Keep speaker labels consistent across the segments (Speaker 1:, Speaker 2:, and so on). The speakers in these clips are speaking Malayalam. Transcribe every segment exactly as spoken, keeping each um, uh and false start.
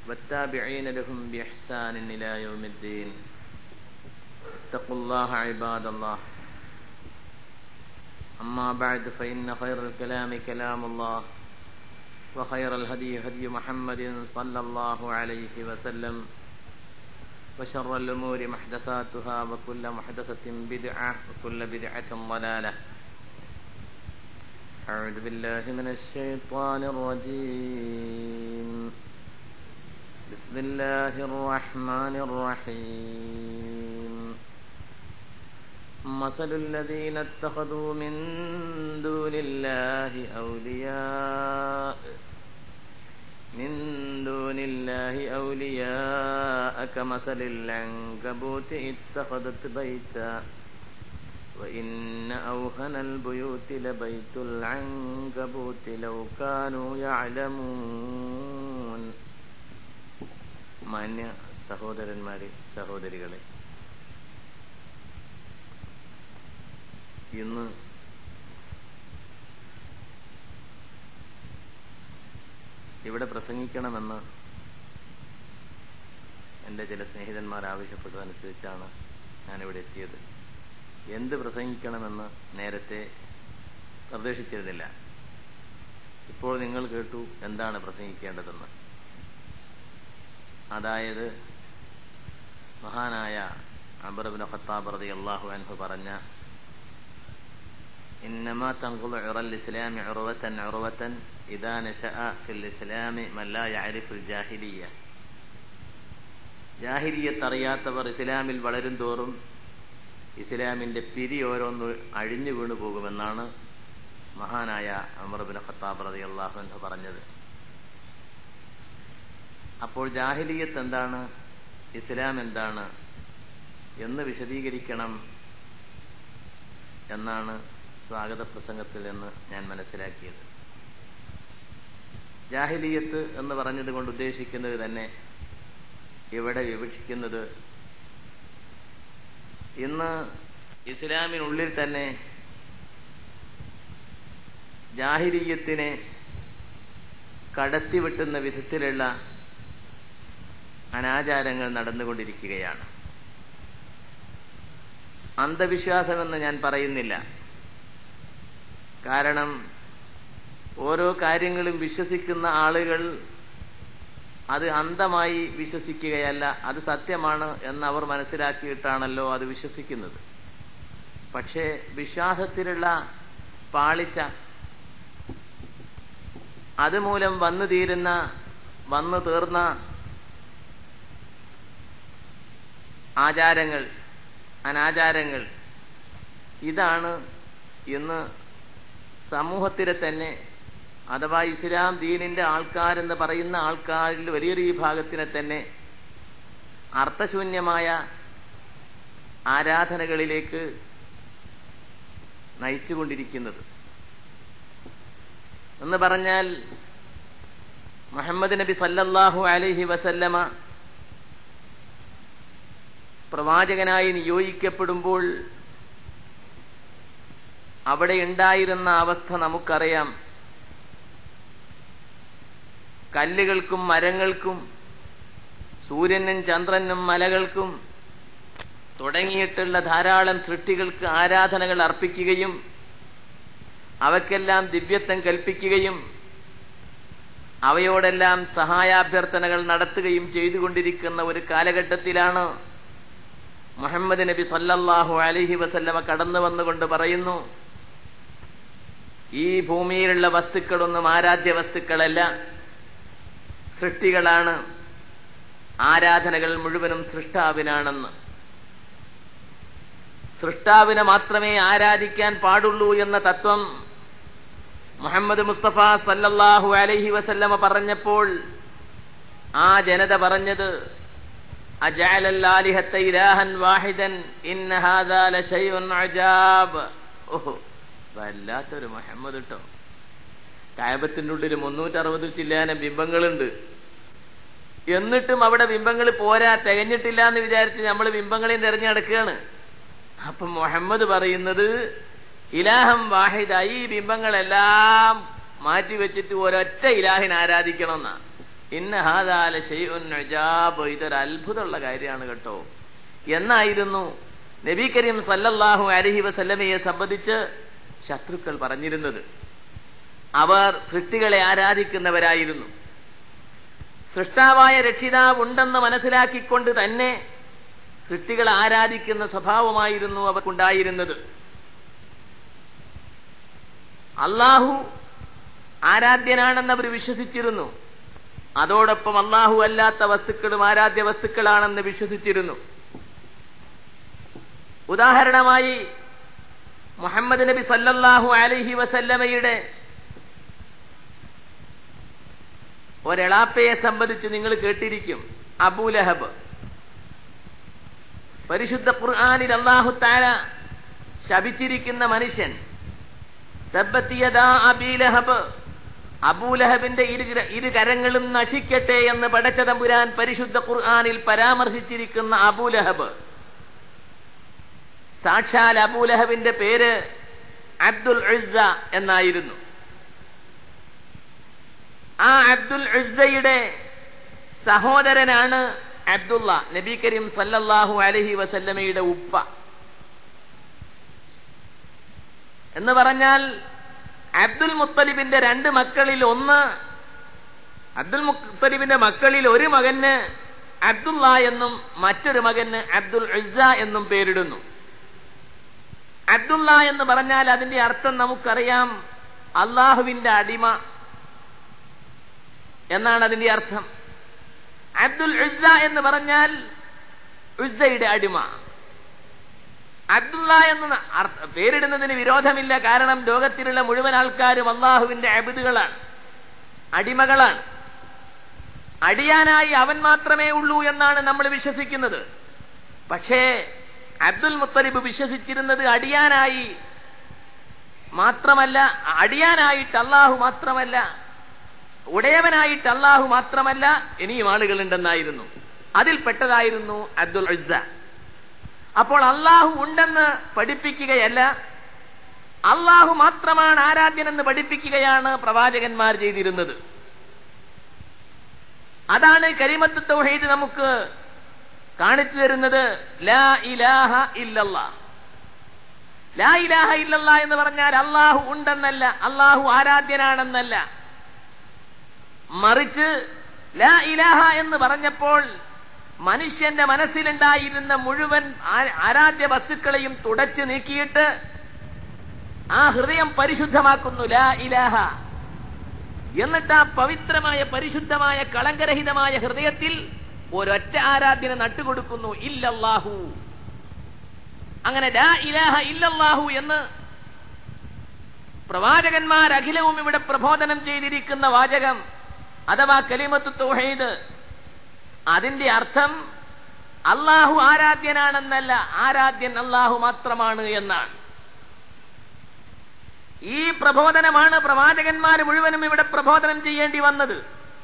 Speaker 1: والتابعين لهم بإحسان إلى يوم الدين. اتقوا الله عباد الله. أما بعد فإن خير الكلام كلام الله وخير الهدي هدي محمد صلى الله عليه وسلم وشر الأمور محدثاتها وكل محدثة بدعة وكل بدعة ضلالة. أعوذ بالله من الشيطان الرجيم. بسم الله الرحمن الرحيم. مثل الذين اتخذوا من دون الله أولياء من دون الله أولياء كمثل العنكبوت اتخذت بيتا وإن أوهن البيوت لبيت العنكبوت لو كانوا يعلمون. മാന്യ സഹോദരന്മാരെ, സഹോദരികളെ, ഇന്ന് ഇവിടെ പ്രസംഗിക്കണമെന്ന് എൻ്റെ ചില സ്നേഹിതന്മാർ ആവശ്യപ്പെട്ടതനുസരിച്ചാണ് ഞാനിവിടെ എത്തിയത്. എന്ത് പ്രസംഗിക്കണമെന്ന് നേരത്തെ നിർദ്ദേശിച്ചിരുന്നില്ല. ഇപ്പോൾ നിങ്ങൾ കേട്ടു എന്താണ് പ്രസംഗിക്കേണ്ടതെന്ന്. അതായത് മഹാനായ ഉമർ ഇബ്നു ഖത്താബ് റളിയല്ലാഹു അൻഹു പറഞ്ഞ ഇന്നമാ തൻഖുലു ഉറൽ ഇസ്ലാമി ഉറവതൻ ഉറവതൻ ഇദാ നശഅ ഫിൽ ഇസ്ലാമി മൻ ലാ യഅരിഫുൽ ജാഹിലിയ്യ. ജാഹിലിയ്യത്ത് അറിയാത്തവർ ഇസ്ലാമിൽ വളരും തോറും ഇസ്ലാമിന്റെ പിരി ഓരോന്ന് അഴിഞ്ഞു വീണു പോകുമെന്നാണ് മഹാനായ ഉമർ ഇബ്നു ഖത്താബ് റളിയല്ലാഹു അൻഹു പറഞ്ഞത്. അപ്പോൾ ജാഹിലിയ്യത്ത് എന്താണ്, ഇസ്ലാം എന്താണ് എന്ന് വിശദീകരിക്കണം എന്നാണ് സ്വാഗത പ്രസംഗത്തിൽ നിന്ന് ഞാൻ മനസ്സിലാക്കിയത്. ജാഹിലിയ്യത്ത് എന്ന് പറഞ്ഞത് കൊണ്ട് ഉദ്ദേശിക്കുന്നത് തന്നെ ഇവിടെ വിവക്ഷിക്കുന്നത് ഇന്ന് ഇസ്ലാമിനുള്ളിൽ തന്നെ ജാഹിലിയ്യത്തിനെ കടത്തിവെട്ടുന്ന വിധത്തിലുള്ള അനാചാരങ്ങൾ നടന്നുകൊണ്ടിരിക്കുകയാണ്. അന്ധവിശ്വാസമെന്ന് ഞാൻ പറയുന്നില്ല. കാരണം ഓരോ കാര്യങ്ങളും വിശ്വസിക്കുന്ന ആളുകൾ അത് അന്ധമായി വിശ്വസിക്കുകയല്ല, അത് സത്യമാണ് എന്ന് അവർ മനസ്സിലാക്കിയിട്ടാണല്ലോ അത് വിശ്വസിക്കുന്നത്. പക്ഷേ വിശ്വാസത്തിലുള്ള പാളിച്ച, അതുമൂലം വന്നു തീരുന്ന വന്നു തീർന്ന ആചാരങ്ങൾ, അനാചാരങ്ങൾ, ഇതാണ് ഇന്ന് സമൂഹത്തിലെ തന്നെ അഥവാ ഇസ്ലാം ദീനിന്റെ ആൾക്കാരെന്ന് പറയുന്ന ആൾക്കാരിൽ വലിയൊരു വിഭാഗത്തിനെ തന്നെ അർത്ഥശൂന്യമായ ആരാധനകളിലേക്ക് നയിച്ചുകൊണ്ടിരിക്കുന്നത്. എന്ന് പറഞ്ഞാൽ മുഹമ്മദ് നബി സല്ലല്ലാഹു അലൈഹി വസല്ലമ പ്രവാചകനായി നിയോഗിക്കപ്പെടുമ്പോൾ അവിടെ ഉണ്ടായിരുന്ന അവസ്ഥ നമുക്കറിയാം. കല്ലുകൾക്കും മരങ്ങൾക്കും സൂര്യനും ചന്ദ്രനും മലകൾക്കും തുടങ്ങിയിട്ടുള്ള ധാരാളം സൃഷ്ടികൾക്ക് ആരാധനകൾ അർപ്പിക്കുകയും അവയ്ക്കെല്ലാം ദിവ്യത്വം കൽപ്പിക്കുകയും അവയോടെല്ലാം സഹായാഭ്യർത്ഥനകൾ നടത്തുകയും ചെയ്തുകൊണ്ടിരിക്കുന്ന ഒരു കാലഘട്ടത്തിലാണ് മുഹമ്മദ് നബി സല്ലല്ലാഹു അലൈഹി വസല്ലമ കടന്നു വന്നുകൊണ്ട് പറയുന്നു, ഈ ഭൂമിയിലുള്ള വസ്തുക്കളൊന്നും ആരാധ്യ വസ്തുക്കളല്ല, സൃഷ്ടികളാണ്, ആരാധനകൾ മുഴുവനും സൃഷ്ടാവിനാണെന്ന്. സൃഷ്ടാവിനെ മാത്രമേ ആരാധിക്കാൻ പാടുള്ളൂ എന്ന തത്വം മുഹമ്മദ് മുസ്തഫ സല്ലല്ലാഹു അലൈഹി വസല്ലമ പറഞ്ഞപ്പോൾ ആ ജനത പറഞ്ഞത്, അജഅലൽ ആലിഹത ഇലാഹൻ വാഹിദൻ ഇന്ന ഹാദാ ലശൈഉൻ അജാബ്. ഓഹോ, വല്ലാത്തൊരു മുഹമ്മദ് ട്ടോ. കഅബത്തിന്റെ ഉള്ളിൽ മുന്നൂറ്ററുപത് ചില്ലാന ബിംബങ്ങളുണ്ട്. എന്നിട്ടും അവിടെ ബിംബങ്ങൾ പോരാ, തികഞ്ഞിട്ടില്ല എന്ന് വിചാരിച്ച് നമ്മൾ ബിംബങ്ങളെയും തെരഞ്ഞു നടക്കുകയാണ്. അപ്പം മുഹമ്മദ് പറയുന്നത് ഇലാഹം വാഹിദ, ഈ ബിംബങ്ങളെല്ലാം മാറ്റിവെച്ചിട്ട് ഒരൊറ്റ ഇലാഹിനെ ആരാധിക്കണമെന്നാ. ഇന്ന ഹാദാ ലശൈഉൻ ഉജാബ്, ഇതൊരു അത്ഭുതമുള്ള കാര്യമാണ് കേട്ടോ എന്നായിരുന്നു നബി കരീം സല്ലല്ലാഹു അലൈഹി വസല്ലമയെ സംബന്ധിച്ച് ശത്രുക്കൾ പറഞ്ഞിരുന്നത്. അവർ സൃഷ്ടികളെ ആരാധിക്കുന്നവരായിരുന്നു. സൃഷ്ടാവായ രക്ഷിതാവ് ഉണ്ടെന്ന് മനസ്സിലാക്കിക്കൊണ്ട് തന്നെ സൃഷ്ടികളെ ആരാധിക്കുന്ന സ്വഭാവമായിരുന്നു അവർക്കുണ്ടായിരുന്നത്. അള്ളാഹു ആരാധ്യനാണെന്ന് അവർ വിശ്വസിച്ചിരുന്നു. അതോടൊപ്പം അള്ളാഹു അല്ലാത്ത വസ്തുക്കളും ആരാധ്യ വസ്തുക്കളാണെന്ന് വിശ്വസിച്ചിരുന്നു. ഉദാഹരണമായി മുഹമ്മദ് നബി സല്ലല്ലാഹു അലൈഹി വസല്ലമയുടെ ഒരെളാപ്പയെ സംബന്ധിച്ച് നിങ്ങൾ കേട്ടിരിക്കും, അബൂലഹബ്. പരിശുദ്ധ ഖുർആനിൽ അല്ലാഹു തആല ശപിച്ചിരിക്കുന്ന മനുഷ്യൻ, തബ്ബത് യദാ അബീ ലഹബ്, അബൂലഹബിന്റെ ഇരു ഇരു കരങ്ങളും നശിക്കട്ടെ എന്ന് പടച്ച തമ്പുരാൻ പരിശുദ്ധ ഖുർആനിൽ പരാമർശിച്ചിരിക്കുന്ന അബൂലഹബ്, സാക്ഷാൽ അബൂലഹബിന്റെ പേര് അബ്ദുൽ ഉസ്സ എന്നായിരുന്നു. ആ അബ്ദുൽ ഉസ്സയുടെ സഹോദരനാണ് അബ്ദുള്ള, നബി കരീം സല്ലല്ലാഹു അലൈഹി വസല്ലമയുടെ ഉപ്പ. എന്ന് പറഞ്ഞാൽ അബ്ദുൽ മുത്തലിബിന്റെ രണ്ട് മക്കളിൽ ഒന്ന്, അബ്ദുൽ മുത്തലിബിന്റെ മക്കളിൽ ഒരു മകന് അബ്ദുള്ള എന്നും മറ്റൊരു മകന് അബ്ദുൽ ഉസ്സ എന്നും പേരിടുന്നു. അബ്ദുള്ള എന്ന് പറഞ്ഞാൽ അതിന്റെ അർത്ഥം നമുക്കറിയാം, അള്ളാഹുവിന്റെ അടിമ എന്നാണ് അതിന്റെ അർത്ഥം. അബ്ദുൽ ഉസ്സ എന്ന് പറഞ്ഞാൽ ഉസ്സയുടെ അടിമ. അബ്ദുള്ള എന്ന് പേരിടുന്നതിന് വിരോധമില്ല. കാരണം ലോകത്തിലുള്ള മുഴുവൻ ആൾക്കാരും അള്ളാഹുവിന്റെ അബ്ദുകളാണ്, അടിമകളാണ്. അടിയാനായി അവൻ മാത്രമേ ഉള്ളൂ എന്നാണ് നമ്മൾ വിശ്വസിക്കുന്നത്. പക്ഷേ അബ്ദുൽ മുത്തലിബ് വിശ്വസിച്ചിരുന്നത് അടിയാനായി മാത്രമല്ല, അടിയാനായിട്ട് അള്ളാഹു മാത്രമല്ല, ഉടയവനായിട്ട് അള്ളാഹു മാത്രമല്ല, ഇനിയും ആളുകളുണ്ടെന്നായിരുന്നു. അതിൽപ്പെട്ടതായിരുന്നു അബ്ദുൽ ഉസ്സ. അപ്പോൾ അള്ളാഹു ഉണ്ടെന്ന് പഠിപ്പിക്കുകയല്ല, അള്ളാഹു മാത്രമാണ് ആരാധ്യനെന്ന് പഠിപ്പിക്കുകയാണ് പ്രവാചകന്മാർ ചെയ്തിരുന്നത്. അതാണ് കലിമത്ത് തൗഹീദ് നമുക്ക് കാണിച്ചു തരുന്നത്. ലാ ഇലാഹ ഇല്ലല്ലാഹ്. ലാ ഇലാഹ ഇല്ലല്ലാഹ് എന്ന് പറഞ്ഞാൽ അള്ളാഹു ഉണ്ടെന്നല്ല, അള്ളാഹു ആരാധ്യനാണെന്നല്ല. മറിച്ച് ലാ ഇലാഹ എന്ന് പറഞ്ഞപ്പോൾ മനുഷ്യന്റെ മനസ്സിലുണ്ടായിരുന്ന മുഴുവൻ ആരാധ്യ വസ്തുക്കളെയും തുടച്ചു നീക്കിയിട്ട് ആ ഹൃദയം പരിശുദ്ധമാക്കുന്നു. ലാ ഇലാഹ എന്നിട്ട് ആ പവിത്രമായ പരിശുദ്ധമായ കളങ്കരഹിതമായ ഹൃദയത്തിൽ ഒരൊറ്റ ആരാധ്യനെ നട്ടുകൊടുക്കുന്നു, ഇല്ലല്ലാഹു. അങ്ങനെ ലാ ഇലാഹ ഇല്ലല്ലാഹു എന്ന് പ്രവാചകന്മാർ അഖിലവും ഇവിടെ പ്രബോധനം ചെയ്തിരിക്കുന്ന വാചകം അഥവാ കലിമത്തു തൗഹീദ്, അതിന്റെ അർത്ഥം അള്ളാഹു ആരാധ്യനാണെന്നല്ല, ആരാധ്യൻ അള്ളാഹു മാത്രമാണ് എന്നാണ്. ഈ പ്രബോധനമാണ് പ്രവാചകന്മാർ മുഴുവനും ഇവിടെ പ്രബോധനം ചെയ്യേണ്ടി വന്നത്.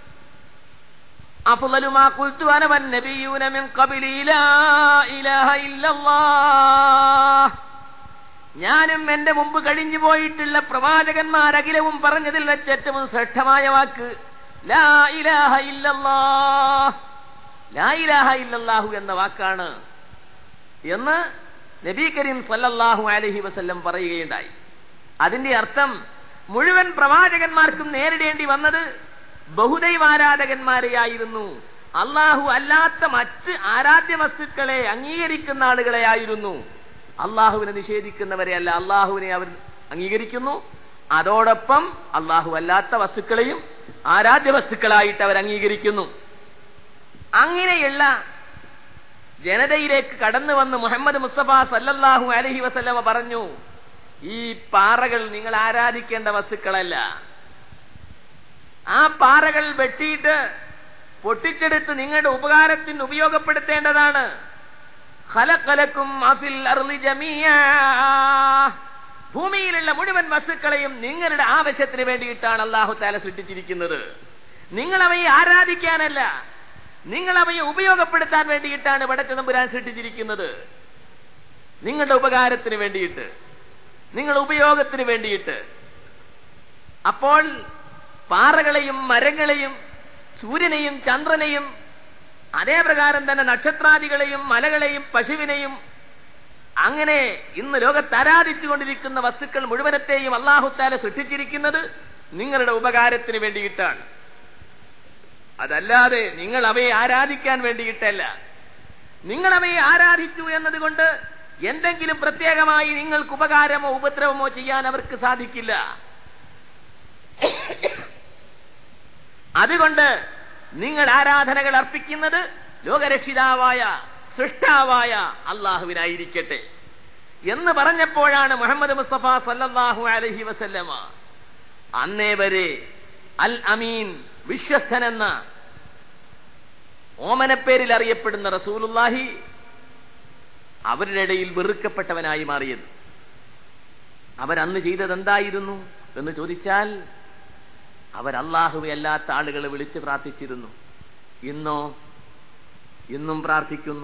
Speaker 1: അഫ്ളലു മാ ഖുൽതു അന വൻ നബിയ്യൂന മിൻ ഖബ്ലി ലാ ഇലാഹ ഇല്ലല്ലാഹ്. ഞാനും എന്റെ മുമ്പ് കഴിഞ്ഞു പോയിട്ടുള്ള പ്രവാചകന്മാർ അഖിലവും പറഞ്ഞതിൽ വെച്ച് ഏറ്റവും ശ്രേഷ്ഠമായ വാക്ക് ലാ ഇലാഹ ഇല്ലല്ലാഹ്, ലാ ഇലാഹ ഇല്ലല്ലാഹു എന്ന വാക്കാണ് എന്ന് നബി കരീം സല്ലല്ലാഹു അലൈഹി വസല്ലം പറയുകയുണ്ടായി. അതിന്റെ അർത്ഥം മുഴുവൻ പ്രവാചകന്മാർക്കും നേരിടേണ്ടി വന്നത് ബഹുദൈവാരാധകന്മാരെയായിരുന്നു, അള്ളാഹു അല്ലാത്ത മറ്റ് ആരാധ്യ വസ്തുക്കളെ അംഗീകരിക്കുന്ന ആളുകളെയായിരുന്നു. അള്ളാഹുവിനെ നിഷേധിക്കുന്നവരെ അല്ല, അള്ളാഹുവിനെ അവർ അംഗീകരിക്കുന്നു. അതോടൊപ്പം അള്ളാഹു അല്ലാത്ത വസ്തുക്കളെയും ആരാധ്യ വസ്തുക്കളായിട്ട് അവർ അംഗീകരിക്കുന്നു. അങ്ങനെയുള്ള ജനതയിലേക്ക് കടന്നു വന്ന് മുഹമ്മദ് മുസ്തഫ സല്ലല്ലാഹു അലൈഹി വസല്ലമ പറഞ്ഞു, ഈ പാറകൾ നിങ്ങൾ ആരാധിക്കേണ്ട വസ്തുക്കളല്ല. ആ പാറകൾ വെട്ടിയിട്ട് പൊട്ടിച്ചെടുത്ത് നിങ്ങളുടെ ഉപകാരത്തിന് ഉപയോഗപ്പെടുത്തേണ്ടതാണ്. ഖലഖലക്കും അഫിൽ അർളി ജമീഅ, ഭൂമിയിലുള്ള മുഴുവൻ വസ്തുക്കളെയും നിങ്ങളുടെ ആവശ്യത്തിന് വേണ്ടിയിട്ടാണ് അല്ലാഹു തആല സൃഷ്ടിച്ചിരിക്കുന്നത്. നിങ്ങൾ അവയെ ആരാധിക്കാനല്ല, നിങ്ങൾ അവയെ ഉപയോഗപ്പെടുത്താൻ വേണ്ടിയിട്ടാണ് പടച്ച തമ്പുരാൻ സൃഷ്ടിച്ചിരിക്കുന്നത്. നിങ്ങളുടെ ഉപകാരത്തിന് വേണ്ടിയിട്ട്, നിങ്ങളുടെ ഉപയോഗത്തിന് വേണ്ടിയിട്ട്. അപ്പോൾ പാറകളെയും മരങ്ങളെയും സൂര്യനെയും ചന്ദ്രനെയും അതേ പ്രകാരം തന്നെ നക്ഷത്രാദികളെയും മലകളെയും പശുവിനെയും അങ്ങനെ ഇന്ന് ലോകത്ത് ആരാധിച്ചുകൊണ്ടിരിക്കുന്ന വസ്തുക്കൾ മുഴുവനത്തെയും അല്ലാഹു തആല സൃഷ്ടിച്ചിരിക്കുന്നത് നിങ്ങളുടെ ഉപകാരത്തിന് വേണ്ടിയിട്ടാണ്. അതല്ലാതെ നിങ്ങൾ അവയെ ആരാധിക്കാൻ വേണ്ടിയിട്ടല്ല. നിങ്ങൾ അവയെ ആരാധിച്ചു എന്നതുകൊണ്ട് എന്തെങ്കിലും പ്രത്യേകമായി നിങ്ങൾക്ക് ഉപകാരമോ ഉപദ്രവമോ ചെയ്യാൻ അവർക്ക് സാധിക്കില്ല. അതുകൊണ്ട് നിങ്ങൾ ആരാധനകൾ അർപ്പിക്കുന്നത് ലോകരക്ഷിതാവായ സൃഷ്ടാവായ അള്ളാഹുവിനായിരിക്കട്ടെ എന്ന് പറഞ്ഞപ്പോഴാണ് മുഹമ്മദ് മുസ്തഫ സല്ലല്ലാഹു അലൈഹി വസല്ലമ അന്നേ വരെ അൽ അമീൻ, വിശ്വസ്തൻ എന്ന ഓമനപ്പേരിൽ അറിയപ്പെടുന്ന റസൂലുള്ളാഹി അവരുടെ ഇടയിൽ വെറുക്കപ്പെട്ടവനായി മാറിയത്. അവരന്ന് ചെയ്തത് എന്തായിരുന്നു എന്ന് ചോദിച്ചാൽ, അവർ അല്ലാഹുവെ അല്ലാത്ത ആളുകളെ വിളിച്ച് പ്രാർത്ഥിച്ചിരുന്നു. ഇന്നോ ഇന്നും പ്രാർത്ഥിക്കുന്നു.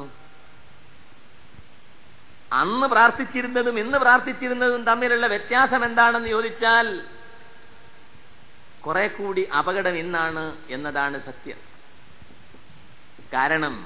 Speaker 1: അന്ന് പ്രാർത്ഥിച്ചിരുന്നതും ഇന്ന് പ്രാർത്ഥിച്ചിരുന്നതും തമ്മിലുള്ള വ്യത്യാസം എന്താണെന്ന് ചോദിച്ചാൽ, കുറെ കൂടി അപകടം ഇന്നാണ് എന്നതാണ് സത്യം. കാരണം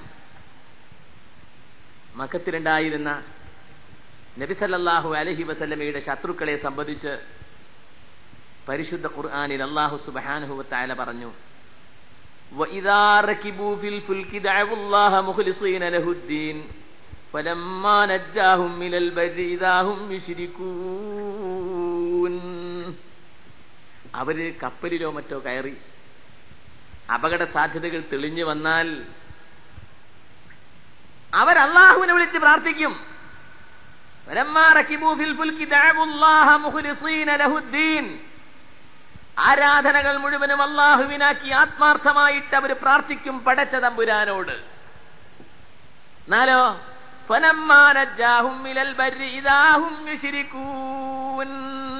Speaker 1: മക്കത്തിലുണ്ടായിരുന്ന നബി സല്ലല്ലാഹു അലൈഹി വസല്ലമയുടെ ശത്രുക്കളെ സംബന്ധിച്ച് പരിശുദ്ധ ഖുർആനിൽ അല്ലാഹു സുബ്ഹാനഹു വ തആല പറഞ്ഞു, വഇദാ റകിബൂ ഫിൽ ഫുൽകി ദഅവുല്ലാഹ മുഖ്ലിസീന ലഹുദ്ദീൻ ഫലമ്മാ നജ്ജാഹും മിനൽ ബർരി ഇദാ ഹും യുശ്രികൂൻ. അവര് കപ്പലിലോ മറ്റോ കയറി അപകട സാധ്യതകൾ തെളിഞ്ഞു വന്നാൽ അവർ അല്ലാഹുവിനെ വിളിച്ച് പ്രാർത്ഥിക്കും. ഫലമ്മാ റകിബൂ ഫിൽ ഫുൽകി ദഅവുല്ലാഹ മുഖ്ലിസീന ലഹുദ്ദീൻ. ആരാധനകൾ മുഴുവനും അല്ലാഹുവിനാക്കി ആത്മാർത്ഥമായിട്ട് അവർ പ്രാർത്ഥിക്കും പടച്ച തമ്പുരാനോട്. എന്നാലോ ഫലമ്മാ നജ്ജാഹും മിനൽ ബർരി ഇദാ ഹും യുശ്രികൂൻ.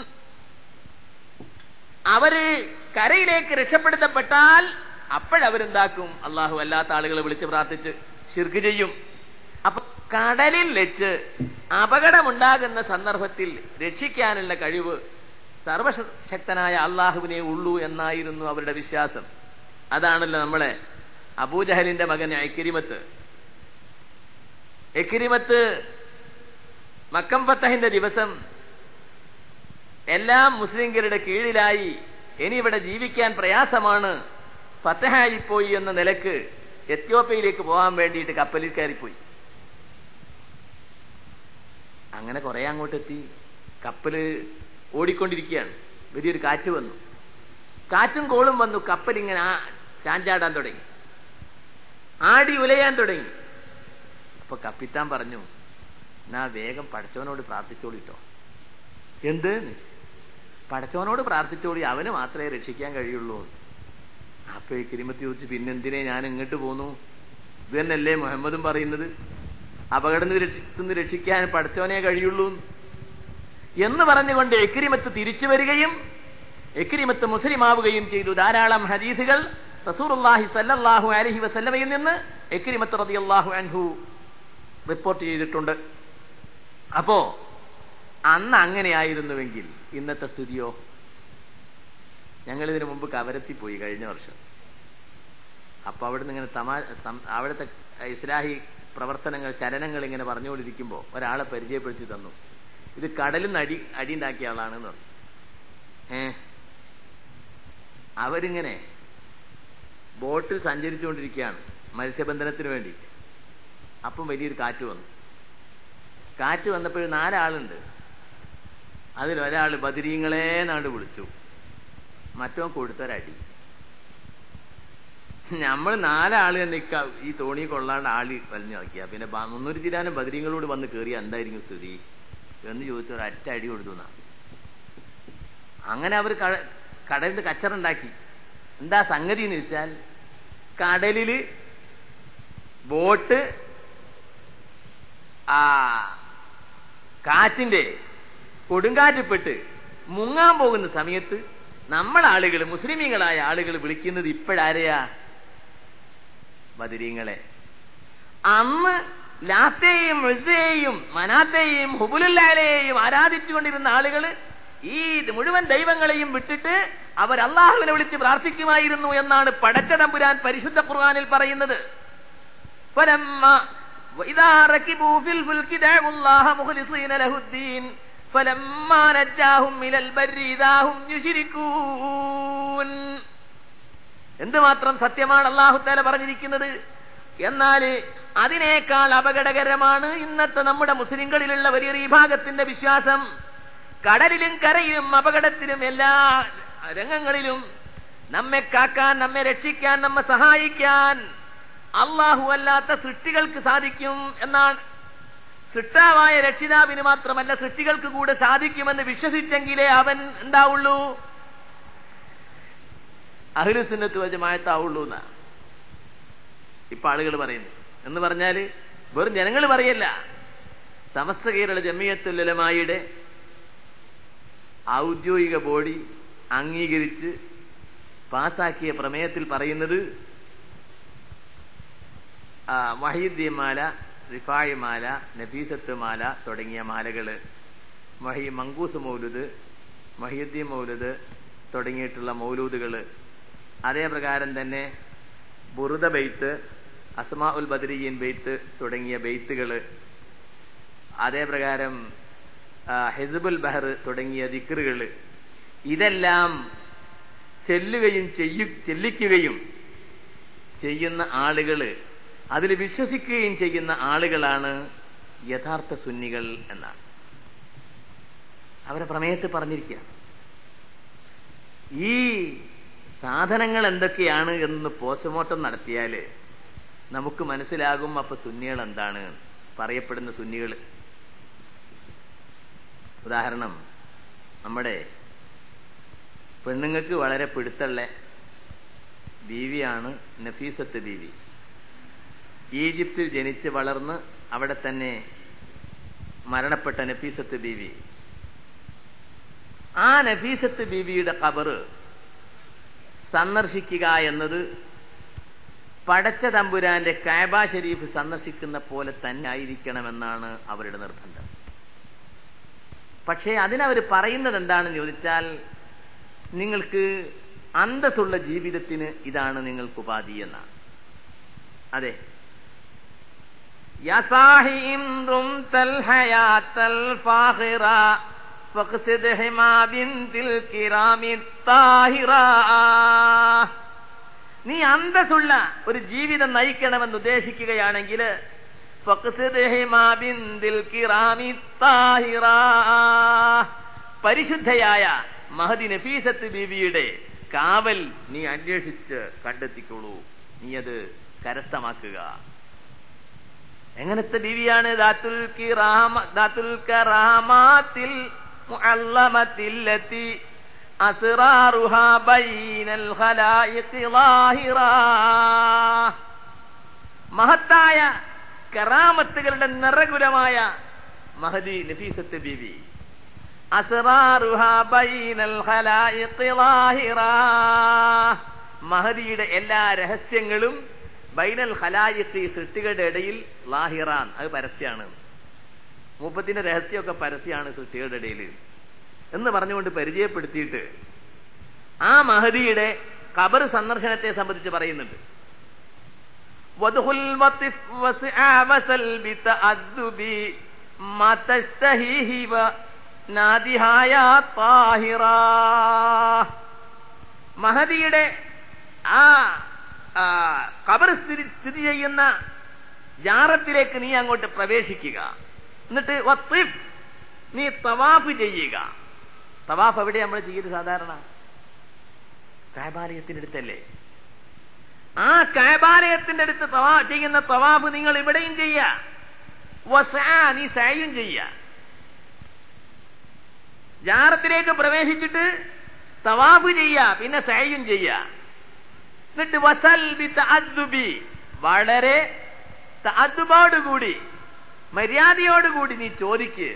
Speaker 1: അവര് കരയിലേക്ക് രക്ഷപ്പെടുത്തപ്പെട്ടാൽ അപ്പോഴവരെന്താക്കും? അല്ലാഹു അല്ലാത്ത ആളുകളെ വിളിച്ച് പ്രാർത്ഥിച്ച് ശിർക്ക് ചെയ്യും. അപ്പൊ കടലിൽ വെച്ച് അപകടമുണ്ടാകുന്ന സന്ദർഭത്തിൽ രക്ഷിക്കാനുള്ള കഴിവ് സർവശക്തനായ അള്ളാഹുവിനെ ഉള്ളൂ എന്നായിരുന്നു അവരുടെ വിശ്വാസം. അതാണല്ലോ നമ്മളെ അബൂജഹലിന്റെ മകൻ ഇക്രിമത്ത്. ഇക്രിമത്ത് മക്കം ഫത്തഹിന്റെ ദിവസം എല്ലാം മുസ്ലിംകളുടെ കീഴിലായി, ഇനി ഇവിടെ ജീവിക്കാൻ പ്രയാസമാണ്, ഫത്തഹായിപ്പോയി എന്ന നിലക്ക് എത്യോപ്യയിലേക്ക് പോകാൻ വേണ്ടിയിട്ട് കപ്പലിൽ കയറിപ്പോയി. അങ്ങനെ കുറെ അങ്ങോട്ടെത്തി. കപ്പല് ഓടിക്കൊണ്ടിരിക്കുകയാണ്. വലിയൊരു കാറ്റ് വന്നു. കാറ്റും കോളും വന്നു. കപ്പലിങ്ങനെ ചാഞ്ചാടാൻ തുടങ്ങി, ആടി ഉലയാൻ തുടങ്ങി. അപ്പൊ കപ്പിത്താൻ പറഞ്ഞു, എന്നാ വേഗം പടച്ചവനോട് പ്രാർത്ഥിച്ചോളിട്ടോ. എന്ത്? പടച്ചവനോട് പ്രാർത്ഥിച്ചോളി, അവന് മാത്രമേ രക്ഷിക്കാൻ കഴിയുള്ളൂ. അപ്പൊ ഈ കിരിമത്തി ചോദിച്ചു, പിന്നെന്തിനെ ഞാൻ ഇങ്ങോട്ട് പോന്നു? ഇത് തന്നെയല്ലേ മുഹമ്മദും പറയുന്നത്, അപകടത്തിൽ രക്ഷിക്കാൻ പടച്ചവനെ കഴിയുള്ളൂ എന്ന് പറഞ്ഞുകൊണ്ട് ഇക്രിമത്ത് തിരിച്ചു വരികയും ഇക്രിമത്ത് മുസ്ലിമാവുകയും ചെയ്തു. ധാരാളം ഹദീസുകൾ റസൂലുള്ളാഹി സ്വല്ലല്ലാഹു അലൈഹി വസല്ലമയിൽ നിന്ന് ഇക്രിമത്ത് റളിയല്ലാഹു അൻഹു റിപ്പോർട്ട് ചെയ്തിട്ടുണ്ട്. അപ്പോ അന്ന് അങ്ങനെയായിരുന്നുവെങ്കിൽ ഇന്നത്തെ സ്ഥിതിയോ? ഞങ്ങൾ ഇതിനു മുമ്പ് കവരത്തി പോയി കഴിഞ്ഞ വർഷം. അപ്പൊ അവിടുന്ന് ഇങ്ങനെ തമാ അവിടുത്തെ ഇസ്ലാഹി പ്രവർത്തനങ്ങൾ, ചലനങ്ങൾ ഇങ്ങനെ പറഞ്ഞുകൊണ്ടിരിക്കുമ്പോൾ ഒരാളെ പരിചയപ്പെടുത്തി തന്നു. ഇത് കടലിൽ നിന്ന് അടി അടി ഉണ്ടാക്കിയ ആളാണെന്ന് പറഞ്ഞു. ഏ അവരിങ്ങനെ ബോട്ടിൽ സഞ്ചരിച്ചുകൊണ്ടിരിക്കുകയാണ് മത്സ്യബന്ധനത്തിന് വേണ്ടി. അപ്പം വലിയൊരു കാറ്റ് വന്നു. കാറ്റ് വന്നപ്പോൾ നാലാളുണ്ട്. അതിലൊരാൾ ബദരീങ്ങളെ നാട് വിളിച്ചു, മറ്റോ കൊടുത്തൊരടി. നമ്മൾ നാലാള് തന്നെ ഈ തോണി കൊള്ളാണ്ട് ആളി വലിഞ്ഞു നോക്കിയ പിന്നെ മുന്നൂറ്റി ചിരാനും ബദരീങ്ങളോട് വന്ന് കയറിയ എന്തായിരിക്കും സ്ഥിതി എന്ന് ചോദിച്ചു. ഒരു അറ്റ അടി കൊടുത്തു. അങ്ങനെ അവർ കടലിൽ കച്ചറുണ്ടാക്കി. എന്താ സംഗതി എന്ന് വെച്ചാൽ, കടലില് ബോട്ട് ആ കാറ്റിന്റെ കൊടുങ്കാറ്റിൽപ്പെട്ട് മുങ്ങാൻ പോകുന്ന സമയത്ത് നമ്മളാളുകൾ, മുസ്ലിമീങ്ങളായ ആളുകൾ വിളിക്കുന്നത് ഇപ്പോഴാരെയാ? ബദരീങ്ങളെ. അന്ന് ലാത്തേയും ഉസ്സയെയും മനാത്തേയും ഹുബുലുല്ലാലയെയും ആരാധിച്ചുകൊണ്ടിരുന്ന ആളുകൾ ഈ മുഴുവൻ ദൈവങ്ങളെയും വിട്ടിട്ട് അവർ അള്ളാഹുവിനെ വിളിച്ച് പ്രാർത്ഥിക്കുമായിരുന്നു എന്നാണ് പടച്ച തമ്പുരാൻ പരിശുദ്ധ ഖുർആനിൽ പറയുന്നത്. എന്തുമാത്രം സത്യമാണ് അല്ലാഹു തആല പറഞ്ഞിരിക്കുന്നത്. എന്നാൽ അതിനേക്കാൾ അപകടകരമാണ് ഇന്നത്തെ നമ്മുടെ മുസ്ലിങ്ങളിലുള്ള വലിയൊരു വിഭാഗത്തിന്റെ വിശ്വാസം. കടലിലും കരയിലും അപകടത്തിലും എല്ലാ രംഗങ്ങളിലും നമ്മെ കാക്കാൻ, നമ്മെ രക്ഷിക്കാൻ, നമ്മെ സഹായിക്കാൻ അല്ലാഹു അല്ലാത്ത സൃഷ്ടികൾക്ക് സാധിക്കും എന്നാണ്. സൃഷ്ടാവായ രക്ഷിതാവിന് മാത്രമല്ല സൃഷ്ടികൾക്ക് കൂടെ സാധിക്കുമെന്ന് വിശ്വസിച്ചെങ്കിലേ അവൻ ഉണ്ടാവുള്ളൂ, അഹ്ലുസുന്നത്ത് വൽ ജമാഅത്താവുള്ളൂ എന്നാ ഇപ്പൊ ആളുകൾ പറയുന്നു. എന്ന് പറഞ്ഞാല് വെറും ജനങ്ങൾ പറയല്ല, സമസ്ത കേരള ജമിയത്തുൽ ഉലമായുടെ ഔദ്യോഗിക ബോഡി അംഗീകരിച്ച് പാസാക്കിയ പ്രമേയത്തിൽ പറയുന്നത് മഹീദ്ദീൻ മാല, റിഫായി മാല, നഫീസത്ത് മാല തുടങ്ങിയ മാലകള്, മഹി മങ്കൂസ് മൗലൂദ്, മഹീദ്ദീൻ മൗലൂദ് തുടങ്ങിയിട്ടുള്ള മൗലൂദുകള്, അതേ പ്രകാരം തന്നെ ബുറുദ ബെയ്ത്ത്, അസ്മാ ഉൽ ബദരിയീൻ ബെയ്ത്ത് തുടങ്ങിയ ബെയ്ത്തുകള്, അതേ പ്രകാരം ഹിസ്ബുൽ ബഹർ തുടങ്ങിയ ദിക്റുകള്, ഇതെല്ലാം ചെല്ലുകയും ചെയ്യു ചെല്ലിക്കുകയും ചെയ്യുന്ന ആളുകള്, അതിൽ വിശ്വസിക്കുകയും ചെയ്യുന്ന ആളുകളാണ് യഥാർത്ഥ സുന്നികൾ എന്നാണ് അവരെ പ്രമേയത്തിൽ പറഞ്ഞിരിക്കുക. ഈ സാധനങ്ങൾ എന്തൊക്കെയാണ് എന്ന് പോസ്റ്റ്മോർട്ടം നടത്തിയാല് നമുക്ക് മനസ്സിലാകും അപ്പൊ സുന്നികൾ എന്താണ് പറയപ്പെടുന്ന സുന്നികൾ. ഉദാഹരണം, നമ്മുടെ പെണ്ണുങ്ങൾക്ക് വളരെ പിടുത്തുള്ള ബീവിയാണ് നഫീസത്ത് ബീവി. ഈജിപ്തിൽ ജനിച്ച് വളർന്ന് അവിടെ തന്നെ മരണപ്പെട്ട നഫീസത്ത് ബീവി. ആ നഫീസത്ത് ബീവിയുടെ ഖബറ് സന്ദർശിക്കുക എന്നത് പടച്ച തമ്പുരാന്റെ കഅബ ശരീഫ് സന്ദർശിക്കുന്ന പോലെ തന്നെ ആയിരിക്കണമെന്നാണ് അവരുടെ നിർബന്ധം. പക്ഷേ അതിനവർ പറയുന്നത് എന്താണെന്ന് ചോദിച്ചാൽ, നിങ്ങൾക്ക് അന്തസ്സുള്ള ജീവിതത്തിന് ഇതാണ് നിങ്ങൾക്ക് ഉപാധി എന്നാണ്. അതെ, നീ അന്തസ്സുള്ള ഒരു ജീവിതം നയിക്കണമെന്ന് ഉദ്ദേശിക്കുകയാണെങ്കിൽ പരിശുദ്ധയായ മഹദി നഫീസത്ത് ബീവിയുടെ കാവൽ നീ അന്വേഷിച്ച് കണ്ടെത്തിക്കോളൂ, നീ അത് കരസ്ഥമാക്കുക. എങ്ങനത്തെ ബീവിയാണ്? ദാത്തുൽ കിറാമ ദാത്തുൽ കറാമാത്തിൽ മുഅല്ലമത്തില്ലതി അസ്റാറുഹാ ബൈനൽ ഖലായിഖി ളാഹിറാ. മഹത്തായ കറാമത്തുകളുടെ നിറകുലമായ മഹദി നഫീസത്ത് ബീവി, അസ്റാറുഹാ ബൈനൽ ഖലായിഖി ളാഹിറാ, മഹദിയുടെ എല്ലാ രഹസ്യങ്ങളും ബൈനൽ ഖലായിഖി സൃഷ്ടികളുടെ ഇടയിൽ ലാഹിറാൻ, അത് പരസ്യമാണ്. മൂപ്പത്തിന്റെ രഹസ്യമൊക്കെ പരസ്യമാണ് സൃഷ്ടികളുടെ ഇടയിൽ എന്ന് പറഞ്ഞുകൊണ്ട് പരിചയപ്പെടുത്തിയിട്ട് ആ മഹദിയുടെ ഖബർ സന്ദർശനത്തെ സംബന്ധിച്ച് പറയുന്നുണ്ട്. വദ്ഖുൽ വതിഫ് വസ്ആ വസൽ ബിതഅദ്ദുബി മാ തസ്തഹീഹി വ നാദിഹാ യാ താഹിറാ. മഹദിയുടെ ആ ഖബർ സ്ഥിതി ചെയ്യുന്ന ജാറത്തിലേക്ക് നീ അങ്ങോട്ട് പ്രവേശിക്കുക. എന്നിട്ട് വത്തിഫ്, നീ തവാഫ് ചെയ്യുക. തവാഫ് എവിടെ നമ്മൾ ചെയ്യുന്നത്? സാധാരണ കഅബാലയത്തിന്റെ അടുത്തല്ലേ? ആ കഅബാലയത്തിന്റെ അടുത്ത് തവാ ചെയ്യുന്ന തവാഫ് നിങ്ങൾ ഇവിടെയും ചെയ്യുക. വസ്ആ, നീ സഅയും ചെയ്യുക. ജാറത്തിലേക്ക് പ്രവേശിച്ചിട്ട് തവാഫ് ചെയ്യുക, പിന്നെ സഅയും ചെയ്യുക. എന്നിട്ട് വസൽ ബി തഅദ്ദുബി, വളരെ തഅദ്ദുബോടുകൂടി മര്യാദയോടുകൂടി നീ ചോദിക്ക്.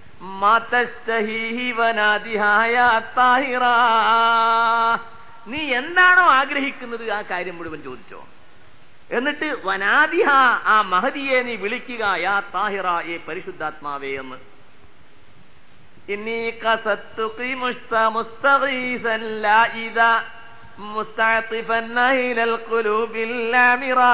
Speaker 1: നീ എന്താണോ ആഗ്രഹിക്കുന്നത് ആ കാര്യം മുഴുവൻ ചോദിച്ചോ. എന്നിട്ട് വനാദിഹ, ആ മഹദിയെ നീ വിളിക്കുക, യാ താഹിറ, ഏ പരിശുദ്ധാത്മാവേ എന്ന്. ഇന്നി ഖസത്തുകി മുസ്തഗീസൻ ലാ ഇദാ മുസ്തഅതിഫൻ ഇലൽ ഖുലൂബിൽ ലാമിറാ.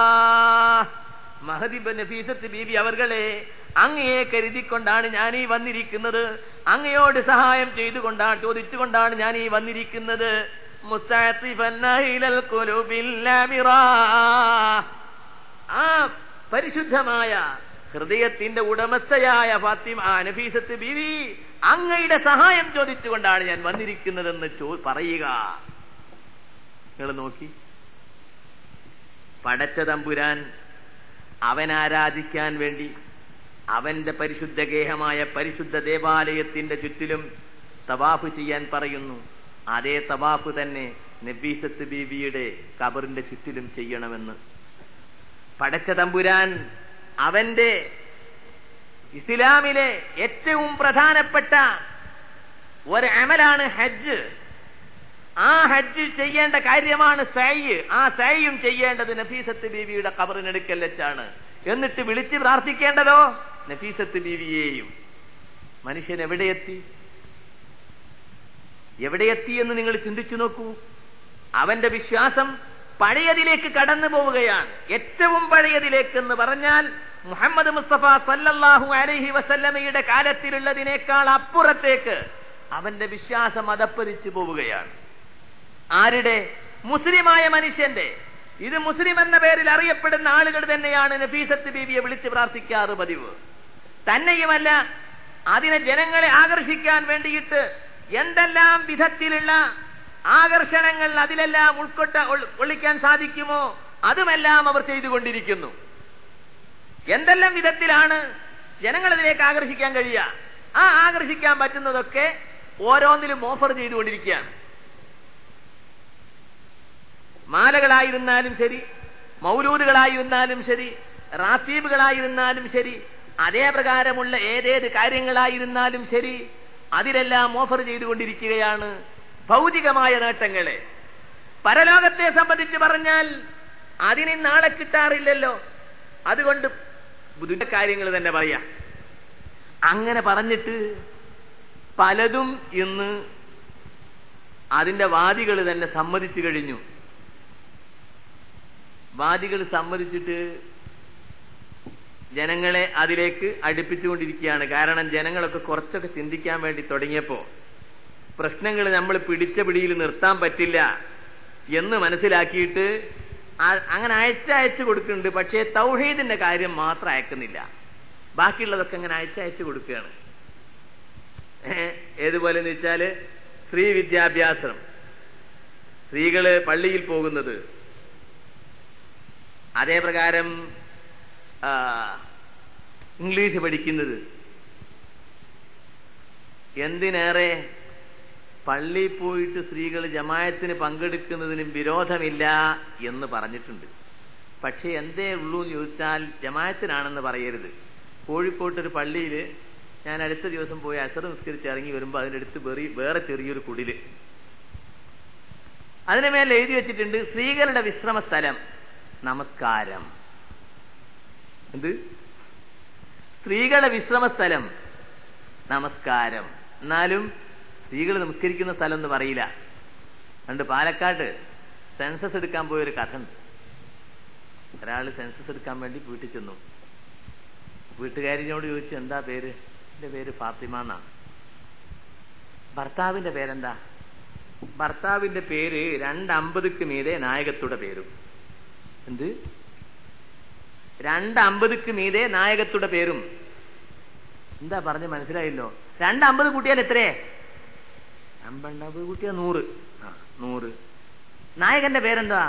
Speaker 1: മഹദി ബിൻ നഫീസത്ത് ബീവി അവർകളെ, അങ്ങയെ കരുതിക്കൊണ്ടാണ് ഞാൻ ഈ വന്നിരിക്കുന്നത്, അങ്ങയോട് സഹായം ചെയ്തുകൊണ്ടാണ് ചോദിച്ചുകൊണ്ടാണ് ഞാൻ ഈ വന്നിരിക്കുന്നത്. മുസ്തഅതിഫൻ ഇലൽ ഖുലൂബിൽ ലാമിറാ. ആ പരിശുദ്ധമായ ഹൃദയത്തിന്റെ ഉടമസ്ഥയായ ഫാത്തിമ നഫീസത്ത് ബീവി അങ്ങയുടെ സഹായം ചോദിച്ചുകൊണ്ടാണ് ഞാൻ വന്നിരിക്കുന്നതെന്ന് ചോ പറയുക. നിങ്ങൾ നോക്കി, പടച്ച തമ്പുരാൻ അവൻ ആരാധിക്കാൻ വേണ്ടി അവന്റെ പരിശുദ്ധ ഗേഹമായ പരിശുദ്ധ ദേവാലയത്തിന്റെ ചുറ്റിലും തവാഫ് ചെയ്യാൻ പറയുന്നു. അതേ തവാഫ് തന്നെ നഫീസത്ത് ബീവിയുടെ ഖബറിന്റെ ചുറ്റിലും ചെയ്യണമെന്ന് പടച്ച തമ്പുരാൻ അവന്റെ ഇസ്ലാമിലെ ഏറ്റവും പ്രധാനപ്പെട്ട ഒരു അമലാണ് ഹജ്ജ്. ആ ഹജ്ജ് ചെയ്യേണ്ട കാര്യമാണ് സഅയ്. ആ സഅയും ചെയ്യേണ്ടത് നഫീസത്ത് ബീവിയുടെ ഖബറിനടുക്കൽ വെച്ചാണ്. എന്നിട്ട് വിളിച്ച് പ്രാർത്ഥിക്കേണ്ടതോ നഫീസത്ത് ബീവിയെയും. മനുഷ്യൻ എവിടെയെത്തി എവിടെയെത്തി എന്ന് നിങ്ങൾ ചിന്തിച്ചു നോക്കൂ. അവന്റെ വിശ്വാസം പഴയതിലേക്ക് കടന്നു പോവുകയാണ്. ഏറ്റവും പഴയതിലേക്ക് എന്ന് പറഞ്ഞാൽ മുഹമ്മദ് മുസ്തഫ സല്ലല്ലാഹു അലൈഹി വസല്ലമയുടെ കാലത്തിലുള്ളതിനേക്കാൾ അപ്പുറത്തേക്ക് അവന്റെ വിശ്വാസം അധപ്പതിച്ചു പോവുകയാണ്. ആരുടെ? മുസ്ലിമായ മനുഷ്യന്റെ. ഇത് മുസ്ലിം എന്ന പേരിൽ അറിയപ്പെടുന്ന ആളുകൾ തന്നെയാണ് നഫീസത്ത് ബീവിയെ വിളിച്ച് പ്രാർത്ഥിക്കാറ് പതിവ്. തന്നെയുമല്ല, അതിനെ ജനങ്ങളെ ആകർഷിക്കാൻ വേണ്ടിയിട്ട് എന്തെല്ലാം വിധത്തിലുള്ള ആകർഷണങ്ങൾ അതിലെല്ലാം ഉൾക്കൊട്ട ഒളിക്കാൻ സാധിക്കുമോ അതുമെല്ലാം അവർ ചെയ്തുകൊണ്ടിരിക്കുന്നു. എന്തെല്ലാം വിധത്തിലാണ് ജനങ്ങളതിലേക്ക് ആകർഷിക്കാൻ കഴിയുക, ആ ആകർഷിക്കാൻ പറ്റുന്നതൊക്കെ ഓരോന്നിലും ഓഫർ ചെയ്തുകൊണ്ടിരിക്കുകയാണ്. മാലകളായിരുന്നാലും ശരി, മൗലൂദുകളായിരുന്നാലും ശരി, റാത്തീബുകളായിരുന്നാലും ശരി, അതേ പ്രകാരമുള്ള ഏതേത് കാര്യങ്ങളായിരുന്നാലും ശരി, അതിലെല്ലാം ഓഫർ ചെയ്തുകൊണ്ടിരിക്കുകയാണ് ഭൗതികമായ നേട്ടങ്ങളെ. പരലോകത്തെ സംബന്ധിച്ച് പറഞ്ഞാൽ അതിന് നാളെ കിട്ടാറില്ലല്ലോ. അതുകൊണ്ട് ബുദ്ധ കാര്യങ്ങൾ തന്നെ പറയാം. അങ്ങനെ പറഞ്ഞിട്ട് പലതും ഇന്ന് അതിന്റെ വാദികൾ തന്നെ സമ്മതിച്ചു കഴിഞ്ഞു. വാദികൾ സമ്മതിച്ചിട്ട് ജനങ്ങളെ അതിലേക്ക് അടുപ്പിച്ചുകൊണ്ടിരിക്കുകയാണ്. കാരണം ജനങ്ങളൊക്കെ കുറച്ചൊക്കെ ചിന്തിക്കാൻ വേണ്ടി തുടങ്ങിയപ്പോ പ്രശ്നങ്ങൾ നമ്മൾ പിടിച്ച പിടിയിൽ നിർത്താൻ പറ്റില്ല എന്ന് മനസ്സിലാക്കിയിട്ട് അങ്ങനെ അയച്ച അയച്ചു കൊടുക്കുന്നുണ്ട്. പക്ഷേ തൗഹീദിന്റെ കാര്യം മാത്രം അയക്കുന്നില്ല. ബാക്കിയുള്ളതൊക്കെ അങ്ങനെ അയച്ചയച്ചു കൊടുക്കുകയാണ്. ഏതുപോലെ എന്ന് വെച്ചാല് സ്ത്രീ വിദ്യാഭ്യാസം, സ്ത്രീകള് പള്ളിയിൽ പോകുന്നത്, അതേ പ്രകാരം ഇംഗ്ലീഷ് പഠിക്കുന്നത്, എന്തിനേറെ പള്ളിയിൽ പോയിട്ട് സ്ത്രീകൾ ജമായത്തിന് പങ്കെടുക്കുന്നതിനും വിരോധമില്ല എന്ന് പറഞ്ഞിട്ടുണ്ട്. പക്ഷെ എന്തേ ഉള്ളൂ എന്ന് ചോദിച്ചാൽ ജമായത്തിനാണെന്ന് പറയരുത്. കോഴിക്കോട്ടൊരു പള്ളിയിൽ ഞാൻ അടുത്ത ദിവസം പോയി അസർ നിസ്കരിച്ച് ഇറങ്ങി വരുമ്പോൾ അതിൻ്റെ അടുത്ത് വേറി വേറെ ചെറിയൊരു കുടില്, അതിന് മേലെ എഴുതി വെച്ചിട്ടുണ്ട് സ്ത്രീകളുടെ വിശ്രമ സ്ഥലം നമസ്കാരം. എന്ത്? സ്ത്രീകളുടെ വിശ്രമ സ്ഥലം നമസ്കാരം. എന്നാലും സ്ത്രീകൾ നമസ്കരിക്കുന്ന സ്ഥലം എന്ന് പറയില്ല. പണ്ട് പാലക്കാട് സെൻസസ് എടുക്കാൻ പോയൊരു കഥ ഉണ്ട്. ഒരാള് സെൻസസ് എടുക്കാൻ വേണ്ടി വീട്ടിൽ ചെന്നു. വീട്ടുകാരിനോട് ചോദിച്ചു, എന്താ പേര്? എന്റെ പേര് ഫാത്തിമ എന്നാണ്. ഭർത്താവിന്റെ പേരെന്താ? ഭർത്താവിന്റെ പേര് രണ്ടമ്പതുക്ക് മീതെ നായകത്തുടെ പേരും. എന്ത്? രണ്ടമ്പതുക്ക് മീതെ നായകത്തുടെ പേരും. എന്താ പറഞ്ഞ് മനസ്സിലായില്ലോ? രണ്ടമ്പത് കൂട്ടിയാൽ എത്രേ? അമ്പത് കൂട്ടിയാൽ നൂറ്. ആ നൂറ്. നായകന്റെ പേരെന്താ?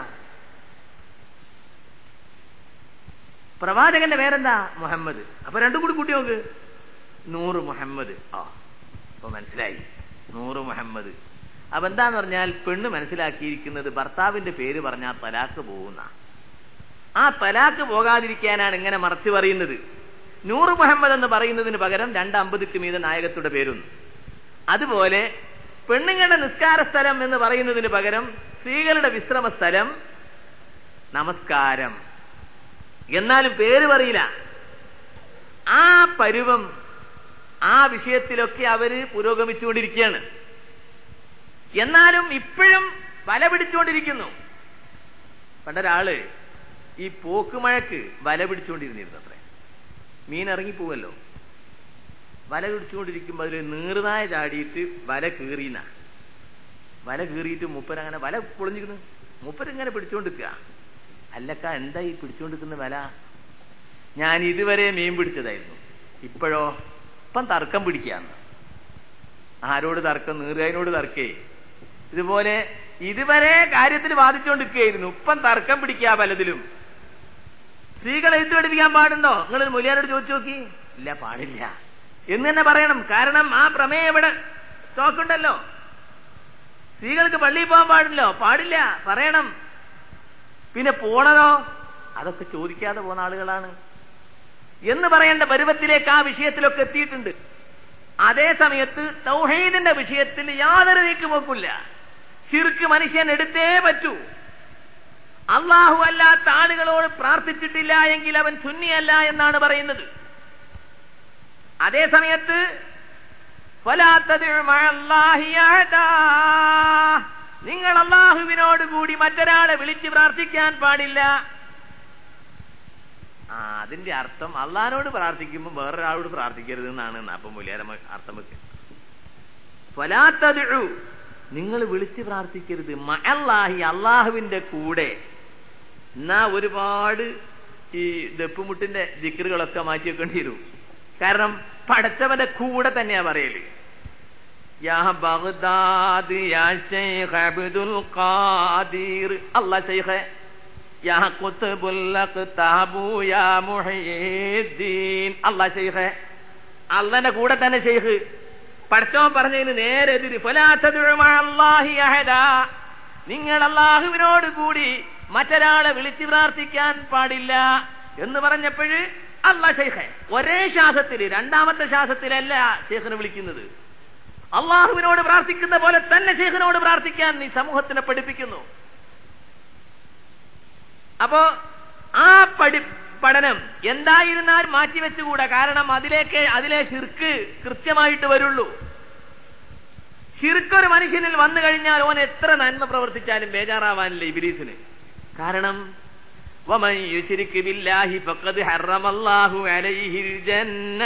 Speaker 1: പ്രവാചകന്റെ പേരെന്താ? മുഹമ്മദ്. അപ്പൊ രണ്ടും കൂടി കൂട്ടി നോക്ക്, നൂറ് മുഹമ്മദ്. ആ അപ്പൊ മനസ്സിലായി, നൂറ് മുഹമ്മദ്. അപ്പൊ എന്താന്ന് പറഞ്ഞാൽ പെണ്ണ് മനസ്സിലാക്കിയിരിക്കുന്നത് ഭർത്താവിന്റെ പേര് പറഞ്ഞാൽ തലാക്ക് പോകുന്ന, ആ തലാക്ക് പോകാതിരിക്കാനാണ് ഇങ്ങനെ മറച്ചു പറയുന്നത്. നൂറ് മുഹമ്മദ് എന്ന് പറയുന്നതിന് പകരം രണ്ടമ്പതുക്ക് മീതെ നായകത്തുടെ പേരും. അതുപോലെ പെണ്ണുങ്ങളുടെ നിസ്കാര സ്ഥലം എന്ന് പറയുന്നതിന് പകരം സ്ത്രീകളുടെ വിശ്രമ സ്ഥലം നമസ്കാരം. എന്നാലും പേര് പറയില്ല. ആ പരുവം
Speaker 2: ആ വിഷയത്തിലൊക്കെ അവര് പുരോഗമിച്ചുകൊണ്ടിരിക്കുകയാണ്. എന്നാലും ഇപ്പോഴും വല പിടിച്ചുകൊണ്ടിരിക്കുന്നു. പണ്ടൊരാള് ഈ പോക്കുമഴക്ക് വല പിടിച്ചുകൊണ്ടിരുന്നിരുന്നു. അത്രേ മീൻ ഇറങ്ങിപ്പോവല്ലോ. വല പിടിച്ചുകൊണ്ടിരിക്കുമ്പോ അതിൽ നീറുനായ ചാടിയിട്ട് വല കീറിന വല കീറിയിട്ട് മൂപ്പരങ്ങനെ വല പൊളിഞ്ഞിരുന്നു. മൂപ്പരിങ്ങനെ പിടിച്ചുകൊണ്ടിരിക്കുക. അല്ലക്ക എന്താ ഈ പിടിച്ചുകൊണ്ടിരിക്കുന്ന വല? ഞാൻ ഇതുവരെ മീൻ പിടിച്ചതായിരുന്നു, ഇപ്പോഴോ ഇപ്പം തർക്കം പിടിക്കാന്ന്. ആരോട് തർക്കം? നീറുകാരനോട് തർക്കേ. ഇതുപോലെ ഇതുവരെ കാര്യത്തിൽ ബാധിച്ചുകൊണ്ടിരിക്കുകയായിരുന്നു, ഇപ്പം തർക്കം പിടിക്കുക പലതിലും. സ്ത്രീകളെ എഴുത്ത് പഠിപ്പിക്കാൻ പാടുണ്ടോ? നിങ്ങൾ മുലിയാരോട് ചോദിച്ചു നോക്കി. ഇല്ല, പാടില്ല എന്ന് തന്നെ പറയണം. കാരണം ആ പ്രമേയം ഇവിടെ സ്റ്റോക്കുണ്ടല്ലോ. സ്ത്രീകൾക്ക് പള്ളിയിൽ പോകാൻ പാടില്ലോ? പാടില്ല, പറയണം. പിന്നെ പോണതോ? അതൊക്കെ ചോദിക്കാതെ പോകുന്ന ആളുകളാണ് എന്ന് പറയേണ്ട പരുവത്തിലേക്ക് ആ വിഷയത്തിലൊക്കെ എത്തിയിട്ടുണ്ട്. അതേ സമയത്ത് തൗഹീദിന്റെ വിഷയത്തിൽ യാതൊരു നീക്കുപോക്കില്ല. ശിർക്ക് മനുഷ്യൻ എടുത്തേ പറ്റൂ. അള്ളാഹു അല്ലാത്ത ആളുകളോട് പ്രാർത്ഥിച്ചിട്ടില്ല എങ്കിൽ അവൻ സുന്നിയല്ല എന്നാണ് പറയുന്നത്. അതേ സമയത്ത് നിങ്ങൾ അള്ളാഹുവിനോട് കൂടി മറ്റൊരാളെ വിളിച്ച് പ്രാർത്ഥിക്കാൻ പാടില്ല. ആ അതിന്റെ അർത്ഥം അള്ളാഹിനോട് പ്രാർത്ഥിക്കുമ്പോൾ വേറൊരാളോട് പ്രാർത്ഥിക്കരുത് എന്നാണ്. അപ്പം മുലിയാരം അർത്ഥം വെക്കുക. ഫലാത്തദു, നിങ്ങൾ വിളിച്ച് പ്രാർത്ഥിക്കരുത് മഅല്ലാഹി, അള്ളാഹുവിന്റെ കൂടെ. എന്നാ ഒരുപാട് ഈ ദപ്പുമുട്ടിന്റെ ദിക്റുകളൊക്കെ മാറ്റി വെക്കേണ്ടി വരും. കാരണം പടച്ചവന്റെ കൂടെ തന്നെയാ പറയല്. യാ ബഗ്ദാദ് യാ ശൈഖ് അബ്ദുൽ ഖാദിർ, അല്ലാ ശൈഖ്. യാ ഖുത്ബുൽ അഖ്താബു യാ മുഹയ്യിദ്ദീൻ, അല്ലാ ശൈഖ്. അള്ളാന്റെ കൂടെ തന്നെ ശൈഖ്. പടച്ചവൻ പറഞ്ഞതിന് നേരെ എതിര്. ഫലാ തദ്ഉ മഅല്ലാഹി അഹദാ, നിങ്ങൾ അള്ളാഹുവിനോട് കൂടി മറ്റൊരാളെ വിളിച്ച് പ്രാർത്ഥിക്കാൻ പാടില്ല എന്ന് പറഞ്ഞപ്പോഴ് അല്ലാ ശൈഖ്. ഒരേ ശ്വാസത്തിൽ, രണ്ടാമത്തെ ശ്വാസത്തിലല്ല ശൈഖിനെ വിളിക്കുന്നത്. അള്ളാഹുവിനോട് പ്രാർത്ഥിക്കുന്ന പോലെ തന്നെ ശൈഖിനോട് പ്രാർത്ഥിക്കാൻ നീ സമൂഹത്തിനെ പഠിപ്പിക്കുന്നു. അപ്പോ ആ പഠി പഠനം എന്തായിരുന്നാലും മാറ്റിവെച്ചുകൂടാ. കാരണം അതിലേക്ക് അതിലെ ശിർക്ക് കൃത്യമായിട്ട് വരുള്ളൂ. ശിർക്കൊരു മനുഷ്യനിൽ വന്നു കഴിഞ്ഞാൽ ഓൻ എത്ര നന്മ പ്രവർത്തിച്ചാലും ബേജാറാവാനില്ല ഇബ്ലീസിന്. കാരണം വമൻ യുശ്രിക് ബില്ലാഹി ഫഖദ് ഹറമല്ലാഹു അലൈഹിൽ ജന്ന,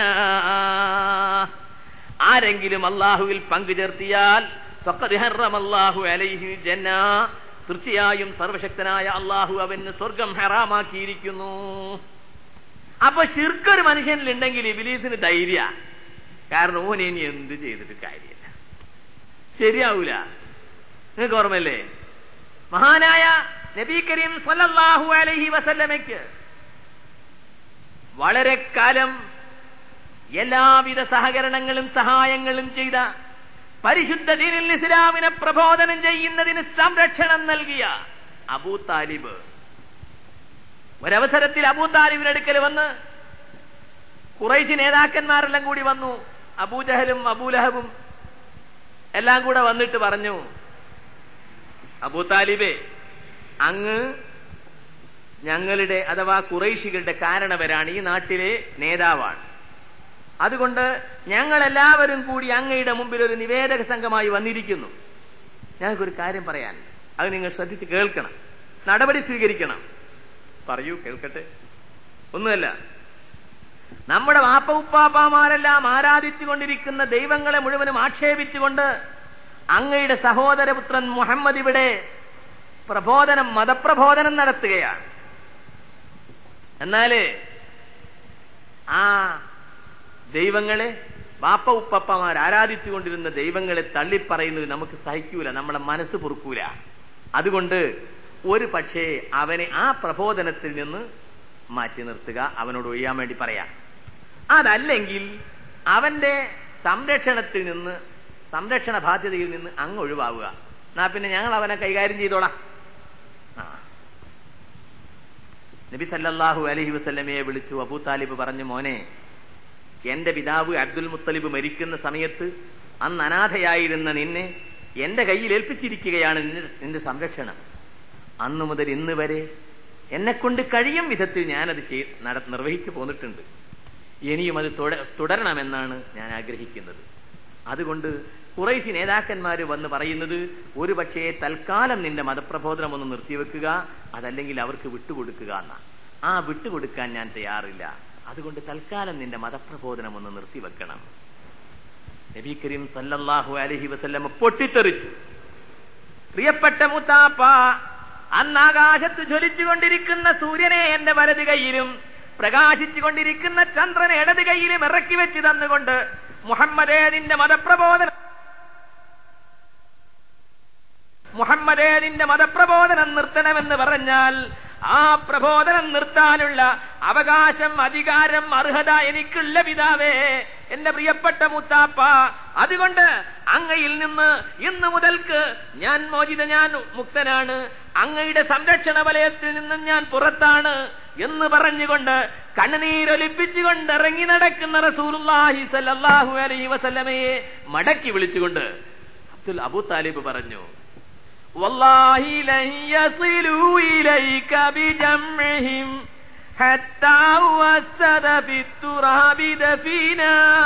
Speaker 2: ആരെങ്കിലും അല്ലാഹുവിൽ പങ്കു ചേർത്തിയാൽ ഫഖദ് ഹറമല്ലാഹു അലൈഹിൽ ജന്ന, തീർച്ചയായും സർവശക്തനായ അള്ളാഹു അവന് സ്വർഗം ഹറാമാക്കിയിരിക്കുന്നു. അപ്പൊ ശിർക്കൊരു മനുഷ്യനിൽ ഉണ്ടെങ്കിൽ ഇബ്ലീസിന് ധൈര്യ. കാരണം ഓനെ ഇനി എന്ത് ചെയ്തിട്ട് കാര്യമില്ല, ശരിയാവൂല. നിങ്ങൾക്ക് ഓർമ്മല്ലേ മഹാനായ നബി കരീം സല്ലല്ലാഹു അലൈഹി വസല്ലമയ്ക്ക് വളരെ കാലം എല്ലാവിധ സഹകരണങ്ങളും സഹായങ്ങളും ചെയ്ത, പരിശുദ്ധ ദീനുൽ ഇസ്ലാമിനെ പ്രബോധനം ചെയ്യുന്നതിന് സംരക്ഷണം നൽകിയ അബൂ താലിബ് ഒരവസരത്തിൽ അബൂ താലിബിന്റെ അടുക്കൽ വന്ന് ഖുറൈശി നേതാക്കന്മാരെല്ലാം കൂടി വന്നു. അബൂജഹലും അബൂലഹബും എല്ലാം കൂടെ വന്നിട്ട് പറഞ്ഞു, അബൂ താലിബേ, അങ്ങ് ഞങ്ങളുടെ അഥവാ ഖുറൈശികളുടെ കാരണവരാണ്, ഈ നാട്ടിലെ നേതാവാണ്. അതുകൊണ്ട് ഞങ്ങളെല്ലാവരും കൂടി അങ്ങയുടെ മുമ്പിൽ ഒരു നിവേദക സംഘമായി വന്നിരിക്കുന്നു. ഞങ്ങൾക്കൊരു കാര്യം പറയാൻ, അത് നിങ്ങൾ ശ്രദ്ധിച്ച് കേൾക്കണം, നടപടി സ്വീകരിക്കണം. പറയൂ, കേൾക്കട്ടെ. ഒന്നുമല്ല, നമ്മുടെ വാപ്പ ഉപ്പാപ്പാമാരെല്ലാം ആരാധിച്ചു കൊണ്ടിരിക്കുന്ന ദൈവങ്ങളെ മുഴുവനും ആക്ഷേപിച്ചുകൊണ്ട് അങ്ങയുടെ സഹോദരപുത്രൻ മുഹമ്മദ് ഇവിടെ പ്രബോധനം മതപ്രബോധനം നടത്തുകയാണ്. എന്നാല് ആ ദൈവങ്ങളെ, വാപ്പ ഉപ്പപ്പമാർ ആരാധിച്ചുകൊണ്ടിരുന്ന ദൈവങ്ങളെ തള്ളിപ്പറയുന്നത് നമുക്ക് സഹിക്കൂല, നമ്മളെ മനസ്സ് പൊറുക്കൂല. അതുകൊണ്ട് ഒരു പക്ഷേ അവനെ ആ പ്രബോധനത്തിൽ നിന്ന് മാറ്റി നിർത്തുക, അവനോട് ഒഴിയാൻ വേണ്ടി പറയാം. അതല്ലെങ്കിൽ അവന്റെ സംരക്ഷണത്തിൽ നിന്ന്, സംരക്ഷണ ബാധ്യതയിൽ നിന്ന് അങ്ങ് ഒഴിവാവുക. എന്നാ പിന്നെ ഞങ്ങൾ അവനെ കൈകാര്യം ചെയ്തോളാം. ആ നബി സല്ലല്ലാഹു അലൈഹി വസല്ലമയെ വിളിച്ചു. അബൂ താലിബ് പറഞ്ഞു, മോനെ, എന്റെ പിതാവ് അബ്ദുൽ മുത്തലിബ് മരിക്കുന്ന സമയത്ത് അന്ന് അനാഥയായിരുന്ന നിന്നെ എന്റെ കയ്യിൽ ഏൽപ്പിച്ചിരിക്കുകയാണ് നിന്റെ സംരക്ഷണം. അന്നു മുതൽ ഇന്ന് വരെ എന്നെ കൊണ്ട് കഴിയും വിധത്തിൽ ഞാനത് നിർവഹിച്ചു പോന്നിട്ടുണ്ട്. ഇനിയും അത് തുടരണമെന്നാണ് ഞാൻ ആഗ്രഹിക്കുന്നത്. അതുകൊണ്ട് ഖുറൈശി നേതാക്കന്മാര് വന്ന് പറയുന്നത്, ഒരു പക്ഷേ തൽക്കാലം നിന്റെ മതപ്രബോധനം ഒന്ന് നിർത്തിവെക്കുക, അതല്ലെങ്കിൽ അവർക്ക് വിട്ടുകൊടുക്കുക എന്നാണ്. ആ വിട്ടുകൊടുക്കാൻ ഞാൻ തയ്യാറില്ല. അതുകൊണ്ട് തൽക്കാലം നിന്റെ മതപ്രബോധനം ഒന്ന് നിർത്തിവെക്കണം. നബി കരീം സല്ലല്ലാഹു അലൈഹി വസല്ലം പൊട്ടിത്തെറിച്ചു. പ്രിയപ്പെട്ട മുത്താപ്പ, അന്ന് ആകാശത്ത് ജ്വലിച്ചുകൊണ്ടിരിക്കുന്ന സൂര്യനെ എന്റെ വലത് കൈയിലും പ്രകാശിച്ചുകൊണ്ടിരിക്കുന്ന ചന്ദ്രനെ ഇടത് കൈയിലും ഇറക്കി വെച്ച് തന്നുകൊണ്ട്, മുഹമ്മദേ നിന്റെ മതപ്രബോധനം മുഹമ്മദേ നിന്റെ മതപ്രബോധനം നിർത്തണമെന്ന് പറഞ്ഞാൽ ആ പ്രബോധനം നിർത്താനുള്ള അവകാശം, അധികാരം, അർഹത എനിക്കുള്ള പിതാവേ, എന്റെ പ്രിയപ്പെട്ട മുത്താപ്പ. അതുകൊണ്ട് അങ്ങയിൽ നിന്ന് ഇന്നു മുതൽക്ക് ഞാൻ മോചിത, ഞാൻ മുക്തനാണ്, അങ്ങയുടെ സംരക്ഷണ വലയത്തിൽ നിന്നും ഞാൻ പുറത്താണ് എന്ന് പറഞ്ഞുകൊണ്ട് കണ്ണുനീരൊലിപ്പിച്ചുകൊണ്ട് ഇറങ്ങി നടക്കുന്ന റസൂലുള്ളാഹി സ്വല്ലല്ലാഹു അലൈഹി വസല്ലമയെ മടക്കി വിളിച്ചുകൊണ്ട് അബ്ദുൽ അബൂ താലിബ് പറഞ്ഞു, വല്ലാഹി ലൻ യസിലു ഇലൈക ബിജംഇഹിം ഹത്താ വസദ ബിത്തുറാബി ദഫീനാ.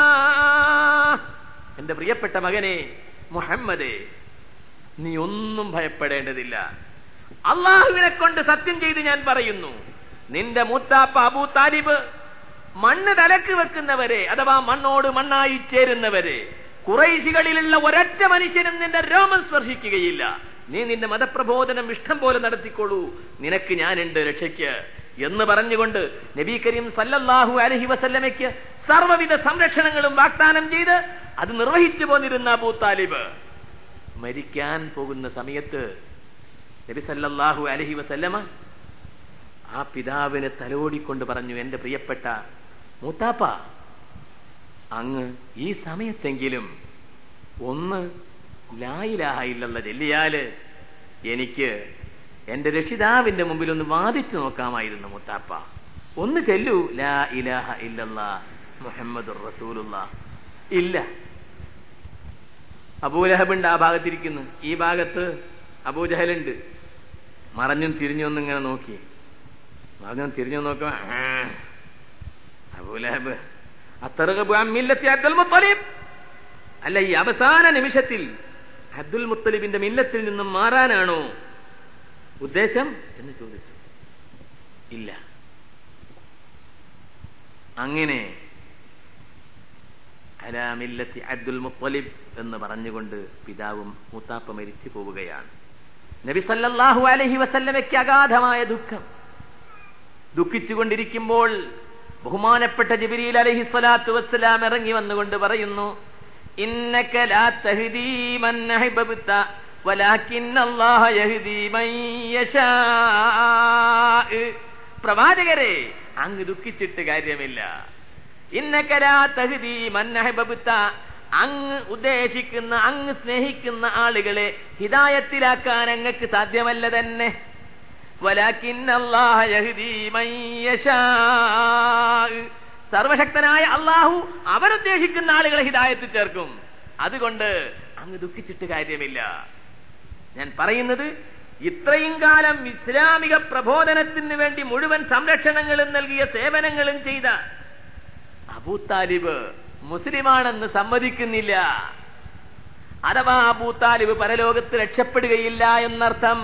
Speaker 2: എന്റെ പ്രിയപ്പെട്ട മകനെ മുഹമ്മദേ, നീ ഒന്നും ഭയപ്പെടേണ്ടതില്ല. അള്ളാഹുവിനെ കൊണ്ട് സത്യം ചെയ്ത് ഞാൻ പറയുന്നു, നിന്റെ മൂത്താപ്പ അബൂ താലിബ് മണ്ണ് തലക്ക് വെക്കുന്നവരെ, അഥവാ മണ്ണോട് മണ്ണായി ചേരുന്നവരെ, ഖുറൈശികളിലുള്ള ഒരൊറ്റ മനുഷ്യനും നിന്റെ രോമം സ്പർശിക്കുകയില്ല. നീ നിന്റെ മതപ്രബോധനം ഇഷ്ടം പോലെ നടത്തിക്കൊള്ളൂ, നിനക്ക് ഞാനുണ്ട് രക്ഷയ്ക്ക് എന്ന് പറഞ്ഞുകൊണ്ട് നബി കരീം സല്ലല്ലാഹു അലൈഹി വസല്ലമയ്ക്ക് സർവ്വവിധ സംരക്ഷണങ്ങളും വാഗ്ദാനം ചെയ്ത് അത് നിർവഹിച്ചു പോന്നിരുന്ന അബൂ താലിബ് മരിക്കാൻ പോകുന്ന സമയത്ത് നബി സല്ലല്ലാഹു അലൈഹി വസല്ലമ ആ പിതാവിനെ തലോടിക്കൊണ്ട് പറഞ്ഞു, എന്റെ പ്രിയപ്പെട്ട മൂത്താപ്പ, അങ്ങ് ഈ സമയത്തെങ്കിലും ഒന്ന് ലാ ഇലാഹ ഇല്ലല്ലാഹ് ചൊല്ലിയാല് എനിക്ക് എന്റെ രക്ഷിതാവിന്റെ മുമ്പിൽ ഒന്ന് വാദിച്ചു നോക്കാമായിരുന്നു മുത്താപ്പ. ഒന്ന് ചൊല്ലൂ, ലാ ഇലാഹ ഇല്ലല്ലാഹ് മുഹമ്മദുർ റസൂലുള്ളാഹ്. ഇല്ല. അബൂലഹബുണ്ട് ആ ഭാഗത്തിരിക്കുന്നു, ഈ ഭാഗത്ത് അബൂജഹലുണ്ട്. മറഞ്ഞും തിരിഞ്ഞൊന്നും ഇങ്ങനെ നോക്കി, മറഞ്ഞും തിരിഞ്ഞു നോക്കുക. അബൂലഹബ് അത്തർഗബു അൻ മില്ലത്തി അബ്ദുൽ മുത്തലിബ്, അല്ല ഈ അവസാന നിമിഷത്തിൽ അബ്ദുൽ മുത്തലിബിന്റെ മില്ലത്തിൽ നിന്നും മാറാനാണോ ഉദ്ദേശം എന്ന് ചോദിച്ചു. ഇല്ല. അങ്ങനെ അലാ മില്ലത്തി അബ്ദുൽ മുത്തലിബ് എന്ന് പറഞ്ഞുകൊണ്ട് പിതാവും മുത്താപ്പ മരിച്ചു പോവുകയാണ്. നബി സല്ലല്ലാഹു അലൈഹി വസല്ലമയ്ക്ക് അഗാധമായ ദുഃഖം. ദുഃഖിച്ചുകൊണ്ടിരിക്കുമ്പോൾ ബഹുമാനപ്പെട്ട ജിബ്രീൽ അലൈഹി സ്വലാത്തു വസ്സലാം ഇറങ്ങി വന്നുകൊണ്ട് പറയുന്നു, ഇന്നക ലാ തഹ്ദീ മൻ അഹ്ബബ്ത വലാകിന്നല്ലാഹ യഹ്ദീ മൻ യശാ. പ്രവാചകരെ, അങ്ങ് ദുഃഖിച്ചിട്ട് കാര്യമില്ല. ഇന്നക ലാ തഹ്ദീ മൻ അഹ്ബബ്ത, അങ്ങ് ഉദ്ദേശിക്കുന്ന, അങ്ങ് സ്നേഹിക്കുന്ന ആളുകളെ ഹിദായത്തിലാക്കാൻ അങ്ങക്ക് സാധ്യമല്ല തന്നെ. വലാകിന്നല്ലാഹ യഹ്ദീ മൻ യശാ, സർവശക്തനായ അള്ളാഹു അവരുദ്ദേശിക്കുന്ന ആളുകളെ ഹിദായത്തിൽ ചേർക്കും. അതുകൊണ്ട് അങ്ങ് ദുഃഖിച്ചിട്ട് കാര്യമില്ല. ഞാൻ പറയുന്നത്, ഇത്രയും കാലം ഇസ്ലാമിക പ്രബോധനത്തിന് വേണ്ടി മുഴുവൻ സംരക്ഷണങ്ങളും നൽകിയ സേവനങ്ങളും ചെയ്ത അബൂ താലിബ് മുസ്ലിമാണെന്ന് സമ്മതിക്കുന്നില്ല. അഥവാ അബൂ താലിബ് പരലോകത്ത് രക്ഷപ്പെടുകയില്ല എന്നർത്ഥം.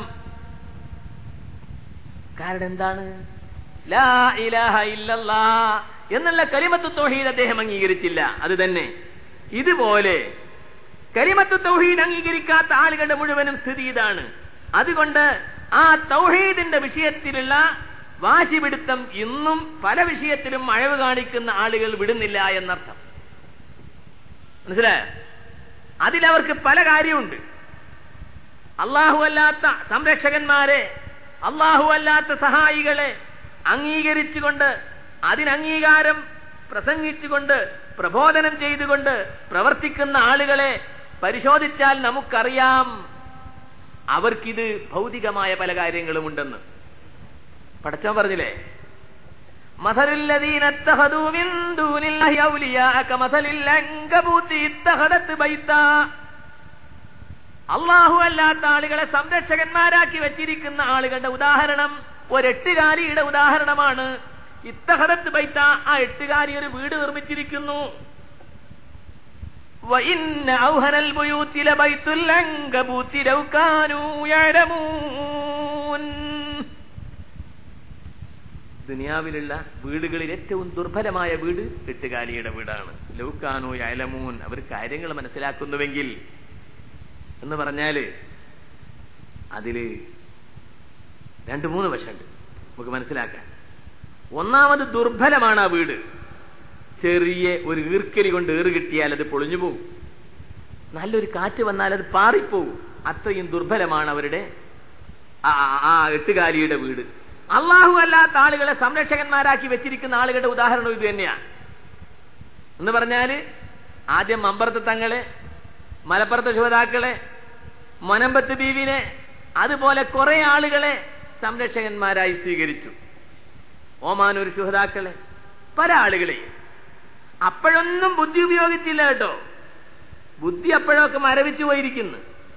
Speaker 2: കാരണം എന്താണ്? ലാ ഇലാഹ ഇല്ലല്ലാഹ് എന്നുള്ള കലിമത്തു തൗഹീദ് അദ്ദേഹം അംഗീകരിച്ചില്ല. അത് തന്നെ ഇതുപോലെ കലിമത്തു തൗഹീദ് അംഗീകരിക്കാത്ത ആളുകളുടെ മുഴുവനും സ്ഥിതി ഇതാണ്. അതുകൊണ്ട് ആ തൗഹീദിന്റെ വിഷയത്തിലുള്ള വാശിപിടുത്തം ഇന്നും പല വിഷയത്തിലും അഴവ് കാണിക്കുന്ന ആളുകൾ വിടുന്നില്ല എന്നർത്ഥം. മനസ്സിലായോ? അതിലവർക്ക് പല കാര്യമുണ്ട്. അള്ളാഹു അല്ലാത്ത സംരക്ഷകന്മാരെ, അള്ളാഹു അല്ലാത്ത സഹായികളെ അംഗീകരിച്ചുകൊണ്ട്, അതിനംഗീകാരം പ്രസംഗിച്ചുകൊണ്ട്, പ്രബോധനം ചെയ്തുകൊണ്ട് പ്രവർത്തിക്കുന്ന ആളുകളെ പരിശോധിച്ചാൽ നമുക്കറിയാം അവർക്കിത് ഭൗതികമായ പല കാര്യങ്ങളും ഉണ്ടെന്ന്. പടച്ചോൻ പറഞ്ഞില്ലേ, മസലുല്ലദീന ഇത്തഖദൂ മിൻ ദൂനില്ലാഹി ഔലിയാഅ കമസലിൽ അൻകബൂതി ഇത്തഖദത് ബൈത്താ. അല്ലാഹു അല്ലാത്ത ആളുകളെ സംരക്ഷകന്മാരാക്കി വെച്ചിരിക്കുന്ന ആളുകളുടെ ഉദാഹരണം ഒരെട്ടുകാലിയുടെ ഉദാഹരണമാണ്. ഇത്തഹദത്ത് ബൈത്ത, ആ എട്ടുകാരി ഒരു വീട് നിർമ്മിച്ചിരിക്കുന്നു. വഇന്ന ഔഹനൽ ബുയൂതി ലബൈത്തുൽ അൻകബൂതി ലൗ കാനൂ യഅലമൂൻ. ദുനിയാവിലുള്ള വീടുകളിൽ ഏറ്റവും ദുർബലമായ വീട് എട്ടുകാലിയുടെ വീടാണ്. ലൗ കാനൂ യഅലമൂൻ, അവർ കാര്യങ്ങൾ മനസ്സിലാക്കുന്നുവെങ്കിൽ എന്ന് പറഞ്ഞാല് അതില് രണ്ടു മൂന്ന് വശമുണ്ട് നമുക്ക് മനസ്സിലാക്കാൻ. ഒന്നാമത് ദുർബലമാണ് ആ വീട്. ചെറിയ ഒരു ഈർക്കലി കൊണ്ട് ഏറ് കിട്ടിയാൽ അത് പൊളിഞ്ഞു പോകും. നല്ലൊരു കാറ്റ് വന്നാൽ അത് പാറിപ്പോകും. അത്രയും ദുർബലമാണ് അവരുടെ ആ എട്ടുകാലിയുടെ വീട്. അള്ളാഹു അല്ലാത്ത ആളുകളെ സംരക്ഷകന്മാരാക്കി വെച്ചിരിക്കുന്ന ആളുകളുടെ ഉദാഹരണം ഇത് തന്നെയാണ്. എന്ന് പറഞ്ഞാല് ആദ്യം മമ്പറത്ത് തങ്ങളെ, മലപ്പുറത്തെ ശുഹദാക്കളെ, മൊനമ്പത്ത് ബീവിനെ, അതുപോലെ കുറെ ആളുകളെ സംരക്ഷകന്മാരായി സ്വീകരിച്ചു. ഓമാനൂർ ശുഹദാക്കളെ, പല ആളുകളെയും. അപ്പോഴൊന്നും ബുദ്ധി ഉപയോഗിച്ചില്ല കേട്ടോ. ബുദ്ധി അപ്പോഴൊക്കെ മരവിച്ചു പോയിരിക്കുന്നു.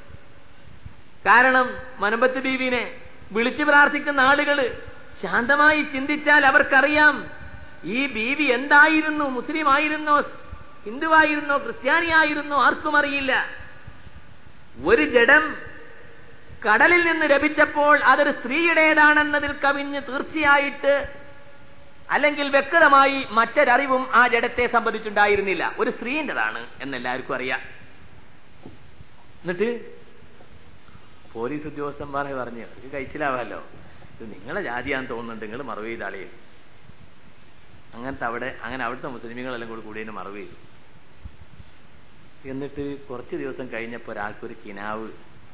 Speaker 2: കാരണം മൊനമ്പത്ത് ബീവിനെ വിളിച്ചു പ്രാർത്ഥിക്കുന്ന ആളുകള് ശാന്തമായി ചിന്തിച്ചാൽ അവർക്കറിയാം ഈ ബീവി എന്തായിരുന്നു, മുസ്ലിം ആയിരുന്നോ, ഹിന്ദുവായിരുന്നോ, ക്രിസ്ത്യാനിയായിരുന്നോ, ആർക്കും അറിയില്ല. ഒരു ജഡം കടലിൽ നിന്ന് ലഭിച്ചപ്പോൾ അതൊരു സ്ത്രീയുടേതാണെന്നതിൽ കവിഞ്ഞ് തീർച്ചയായിട്ട് അല്ലെങ്കിൽ വ്യക്തമായി മറ്റൊരറിവും ആ ജഡത്തെ സംബന്ധിച്ചുണ്ടായിരുന്നില്ല. ഒരു സ്ത്രീൻ്റെതാണ് എന്നെല്ലാവർക്കും അറിയാം. എന്നിട്ട് പോലീസ് ഉദ്യോഗസ്ഥന്മാരെ പറഞ്ഞു, അവർക്ക് കഴിച്ചിലാവാമല്ലോ, ഇത് നിങ്ങളെ ജാതിയാന്ന് തോന്നുന്നുണ്ട്, നിങ്ങൾ മറവ് ചെയ്ത ആളെയും. അങ്ങനത്തെ അവിടെ അങ്ങനെ അവിടുത്തെ മുസ്ലിമുകളെല്ലാം കൂടി കൂടി മറവ് ചെയ്തു. എന്നിട്ട് കുറച്ച് ദിവസം കഴിഞ്ഞപ്പോൾ ഒരാൾക്കൊരു കിനാവ്,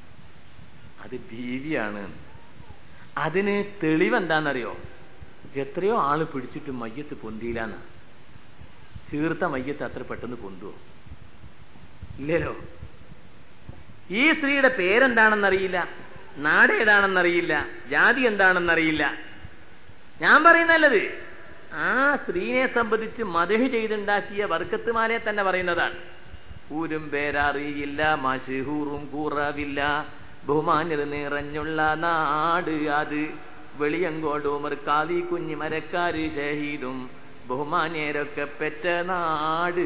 Speaker 2: അത് ബീവിയാണ്. അതിന് തെളിവെന്താണെന്നറിയോ? എത്രയോ ആള് പിടിച്ചിട്ട് മയ്യത്ത് പൊന്തിയില്ലാന്ന. ചീർത്ത മയ്യത്ത് അത്ര പെട്ടെന്ന് പൊന്തുവോ? ഇല്ലല്ലോ. ഈ സ്ത്രീയുടെ പേരെന്താണെന്നറിയില്ല, നാടേതാണെന്നറിയില്ല, ജാതി എന്താണെന്നറിയില്ല. ഞാൻ പറയുന്നല്ലത് ആ സ്ത്രീയെ സംബന്ധിച്ച് മദഹ് ചെയ്തുണ്ടാക്കിയ ബർക്കത്തുമാലെ തന്നെ പറയുന്നതാണ്. ഊരും പേരറിയില്ല, മശഹൂറും കൂറവില്ല, ബഹുമാന്യർ നിറഞ്ഞുള്ള നാട് അത്, വെളിയങ്കോട് ഉമർ കാലി കുഞ്ഞി മരക്കാര് ഷഹീദും ബഹുമാന്യരൊക്കെ പെറ്റ നാട്.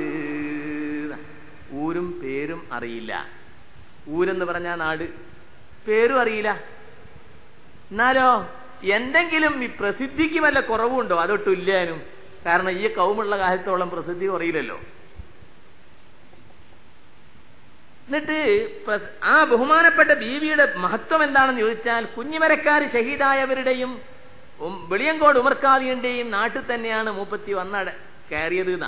Speaker 2: ഊരും പേരും അറിയില്ല. ഊരെന്ന് പറഞ്ഞ നാട്, പേരും അറിയില്ല. എന്നാലോ എന്തെങ്കിലും ഈ പ്രസിദ്ധിക്ക് വല്ല കുറവുണ്ടോ? അതൊട്ടും ഇല്ലാനും. കാരണം ഈ കൗമുള്ള കാലത്തോളം പ്രസിദ്ധി കുറയില്ലല്ലോ. എന്നിട്ട് ആ ബഹുമാനപ്പെട്ട ബീവിയുടെ മഹത്വം എന്താണെന്ന് ചോദിച്ചാൽ, കുഞ്ഞിമരക്കാര് ഷഹീദായവരുടെയും വെളിയങ്കോട് ഉമർക്കാദിയുടെയും നാട്ടിൽ തന്നെയാണ് മൂപ്പത്തി വന്ന കയറിയത് എന്നാ.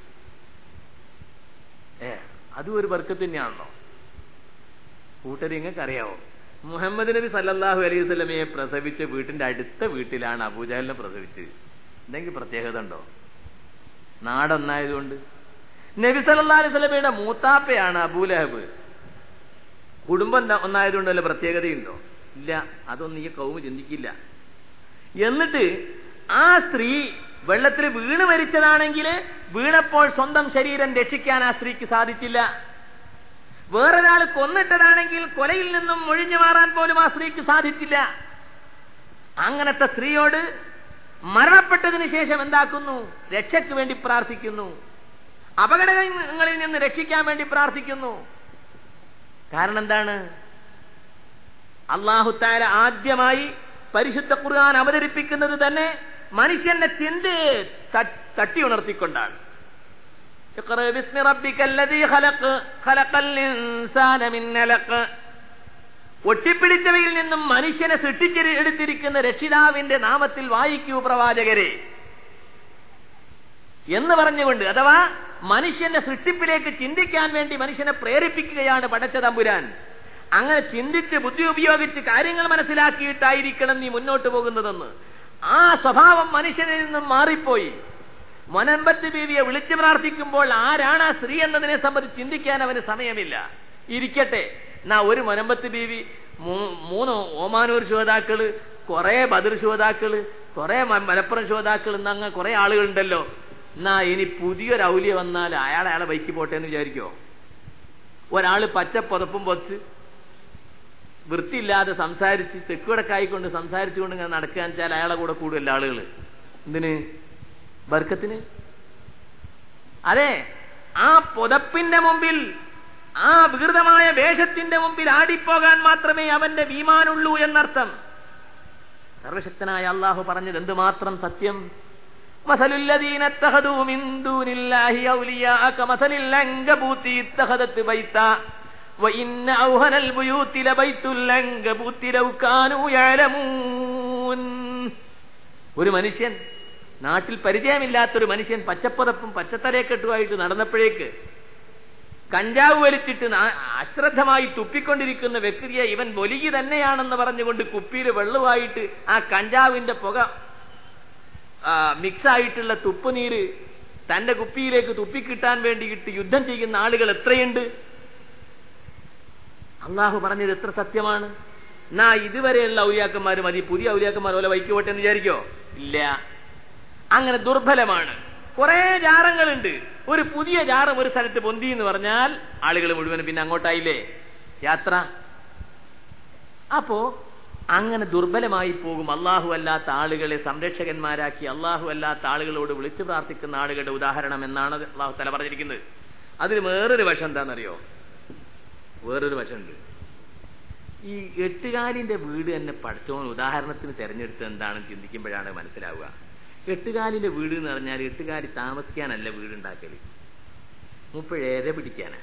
Speaker 2: ഏ അതും ഒരു ബർക്കത്ത് തന്നെയാണല്ലോ. കൂട്ടര് നിങ്ങൾക്ക് അറിയാവോ, മുഹമ്മദ് നബി സല്ലല്ലാഹു അലൈഹി വസല്ലമയെ പ്രസവിച്ച വീട്ടിന്റെ അടുത്ത വീട്ടിലാണ് അബൂജഹലിനെ പ്രസവിച്ചത്. എന്തെങ്കിലും പ്രത്യേകത ഉണ്ടോ? നാടൊന്നായതുകൊണ്ട്. നബി സല്ലല്ലാഹു അലൈഹി വസല്ലമയുടെ മൂത്താപ്പയാണ് അബൂലഹബ്. കുടുംബം ഒന്നായതുകൊണ്ട് വല്ല പ്രത്യേകതയുണ്ടോ? ഇല്ല. അതൊന്നും ഈ കൗമ് ചിന്തിക്കില്ല. എന്നിട്ട് ആ സ്ത്രീ വെള്ളത്തിൽ വീണ് മരിച്ചതാണെങ്കിൽ വീണപ്പോൾ സ്വന്തം ശരീരം രക്ഷിക്കാൻ ആ സ്ത്രീക്ക് സാധിച്ചില്ല. വേറൊരാൾ കൊന്നിട്ടതാണെങ്കിൽ കൊലയിൽ നിന്നും ഒഴിഞ്ഞു മാറാൻ പോലും ആ സ്ത്രീക്ക് സാധിച്ചില്ല. അങ്ങനത്തെ സ്ത്രീയോട് മരണപ്പെട്ടതിന് ശേഷം എന്താക്കുന്നു? രക്ഷയ്ക്ക് വേണ്ടി പ്രാർത്ഥിക്കുന്നു, അപകടങ്ങളിൽ നിന്ന് രക്ഷിക്കാൻ വേണ്ടി പ്രാർത്ഥിക്കുന്നു. കാരണം എന്താണ്? അല്ലാഹു തആല ആദ്യമായി പരിശുദ്ധ ഖുർആൻ അവതരിപ്പിക്കുന്നത് തന്നെ മനുഷ്യന്റെ ചിന്തയെ തട്ടി ഉണർത്തിക്കൊണ്ടാണ്. ഇഖ്റ ബിസ്മി റബ്ബിക്കല്ലദീ ഖലഖ് ഖലഖൽ ഇൻസാന മിൻ അലഖ്. ഒട്ടിപ്പിടിച്ചവയിൽ നിന്നും മനുഷ്യനെ സൃഷ്ടിച്ചെടുത്തിരിക്കുന്ന രക്ഷിതാവിന്റെ നാമത്തിൽ വായിക്കൂ പ്രവാചകരെ എന്ന് പറഞ്ഞുകൊണ്ട്, അഥവാ മനുഷ്യന്റെ സൃഷ്ടിപ്പിലേക്ക് ചിന്തിക്കാൻ വേണ്ടി മനുഷ്യനെ പ്രേരിപ്പിക്കുകയാണ് പടച്ച തമ്പുരാൻ. അങ്ങനെ ചിന്തിച്ച് ബുദ്ധി ഉപയോഗിച്ച് കാര്യങ്ങൾ മനസ്സിലാക്കിയിട്ടായിരിക്കണം നീ മുന്നോട്ട് പോകുന്നതെന്ന്. ആ സ്വഭാവം മനുഷ്യനിൽ നിന്നും മാറിപ്പോയി. മൊനമ്പത്ത് ബീവിയെ വിളിച്ചു പ്രാർത്ഥിക്കുമ്പോൾ ആരാണ് ആ സ്ത്രീ എന്നതിനെ സംബന്ധിച്ച് ചിന്തിക്കാൻ അവന് സമയമില്ല. ഇരിക്കട്ടെ, എന്നാ ഒരു മൊനമ്പത്ത് ബീവി, മൂന്ന് ഓമാനൂർ ശുഹദാക്കള്, കുറെ ബദർ ശുഹദാക്കള്, കുറെ മലപ്പുറം ശുഹദാക്കൾ, എന്നങ്ങ് കുറെ ആളുകളുണ്ടല്ലോ. എന്നാ ഇനി പുതിയൊരു ഔലിയ വന്നാൽ അയാൾ അയാളെ ബൈക്ക് പോട്ടെ എന്ന് വിചാരിക്കോ? ഒരാള് പച്ച പുതപ്പും പൊച്ച് വൃത്തിയില്ലാതെ സംസാരിച്ച് തെക്കുവടക്കായിക്കൊണ്ട് സംസാരിച്ചുകൊണ്ട് ഇങ്ങനെ നടക്കുക വെച്ചാൽ അയാളെ കൂടെ കൂടുതൽ ആളുകൾ എന്തിന്? ബർക്കത്തിന്. അതെ, ആ പുതപ്പിന്റെ മുമ്പിൽ, ആ വികൃതമായ വേഷത്തിന്റെ മുമ്പിൽ ആടിപ്പോകാൻ മാത്രമേ അവന്റെ ഈമാനുള്ളൂ എന്നർത്ഥം. സർവശക്തനായ അള്ളാഹു പറഞ്ഞത് എന്തുമാത്രം സത്യം. മസലുല്ലദീന ഇത്തഖദൂ മിൻ ദൂനില്ലാഹി ഔലിയാഅ കമസലിൽ അൻകബൂതി ഇത്തഖദത് ബൈതാ വഇന്ന ഔഹനൽ ബുയൂതി ലബൈതുൽ അൻകബൂതി ലൗ കാനൂ യഅലമൂൻ. ഒരു മനുഷ്യൻ, നാട്ടിൽ പരിചയമില്ലാത്തൊരു മനുഷ്യൻ പച്ചപ്പുതപ്പും പച്ചത്തലയെക്കെട്ടുമായിട്ട് നടന്നപ്പോഴേക്ക് കഞ്ചാവ് വലിച്ചിട്ട് അശ്രദ്ധമായി തുപ്പിക്കൊണ്ടിരിക്കുന്ന വ്യക്തിയെ ഇവൻ വലിയ തന്നെയാണെന്ന് പറഞ്ഞുകൊണ്ട് കുപ്പിയിൽ വെള്ളമായിട്ട് ആ കഞ്ചാവിന്റെ പുക മിക്സ് ആയിട്ടുള്ള തുപ്പുനീര് തന്റെ കുപ്പിയിലേക്ക് തുപ്പിക്കിട്ടാൻ വേണ്ടിയിട്ട് യുദ്ധം ചെയ്യുന്ന ആളുകൾ എത്രയുണ്ട്? അള്ളാഹു പറഞ്ഞത് എത്ര സത്യമാണ്. എന്നാ ഇതുവരെയുള്ള ഔലിയാക്കന്മാർ മതി, പുതിയ ഔലിയാക്കന്മാർ പോലെ വൈക്കോട്ടെ എന്ന് വിചാരിക്കോ? ഇല്ല, അങ്ങനെ ദുർബലമാണ്. കുറെ ജാറങ്ങളുണ്ട്. ഒരു പുതിയ ജാറം ഒരു സ്ഥലത്ത് പൊന്തി എന്ന് പറഞ്ഞാൽ ആളുകൾ മുഴുവൻ പിന്നെ അങ്ങോട്ടായില്ലേ യാത്ര. അപ്പോ അങ്ങനെ ദുർബലമായി പോകും. അള്ളാഹു അല്ലാത്ത ആളുകളെ സംരക്ഷകന്മാരാക്കി അള്ളാഹു അല്ലാത്ത ആളുകളോട് വിളിച്ചു പ്രാർത്ഥിക്കുന്ന ആളുകളുടെ ഉദാഹരണം എന്നാണ് അള്ളാഹു തആല പറഞ്ഞിരിക്കുന്നത്. അതിന് വേറൊരു വശം എന്താണെന്നറിയോ? വേറൊരു വശമുണ്ട്. ഈ എട്ടുകാലിന്റെ വീട് തന്നെ പഠിച്ചോൻ ഉദാഹരണത്തിന് തെരഞ്ഞെടുത്ത് എന്താണെന്ന് ചിന്തിക്കുമ്പോഴാണ് മനസ്സിലാവുക. എട്ടുകാലിന്റെ വീട് എന്ന് പറഞ്ഞാൽ എട്ടുകാലി താമസിക്കാനല്ല വീടുണ്ടാക്കല്, മുപ്പഴേര പിടിക്കാനാ.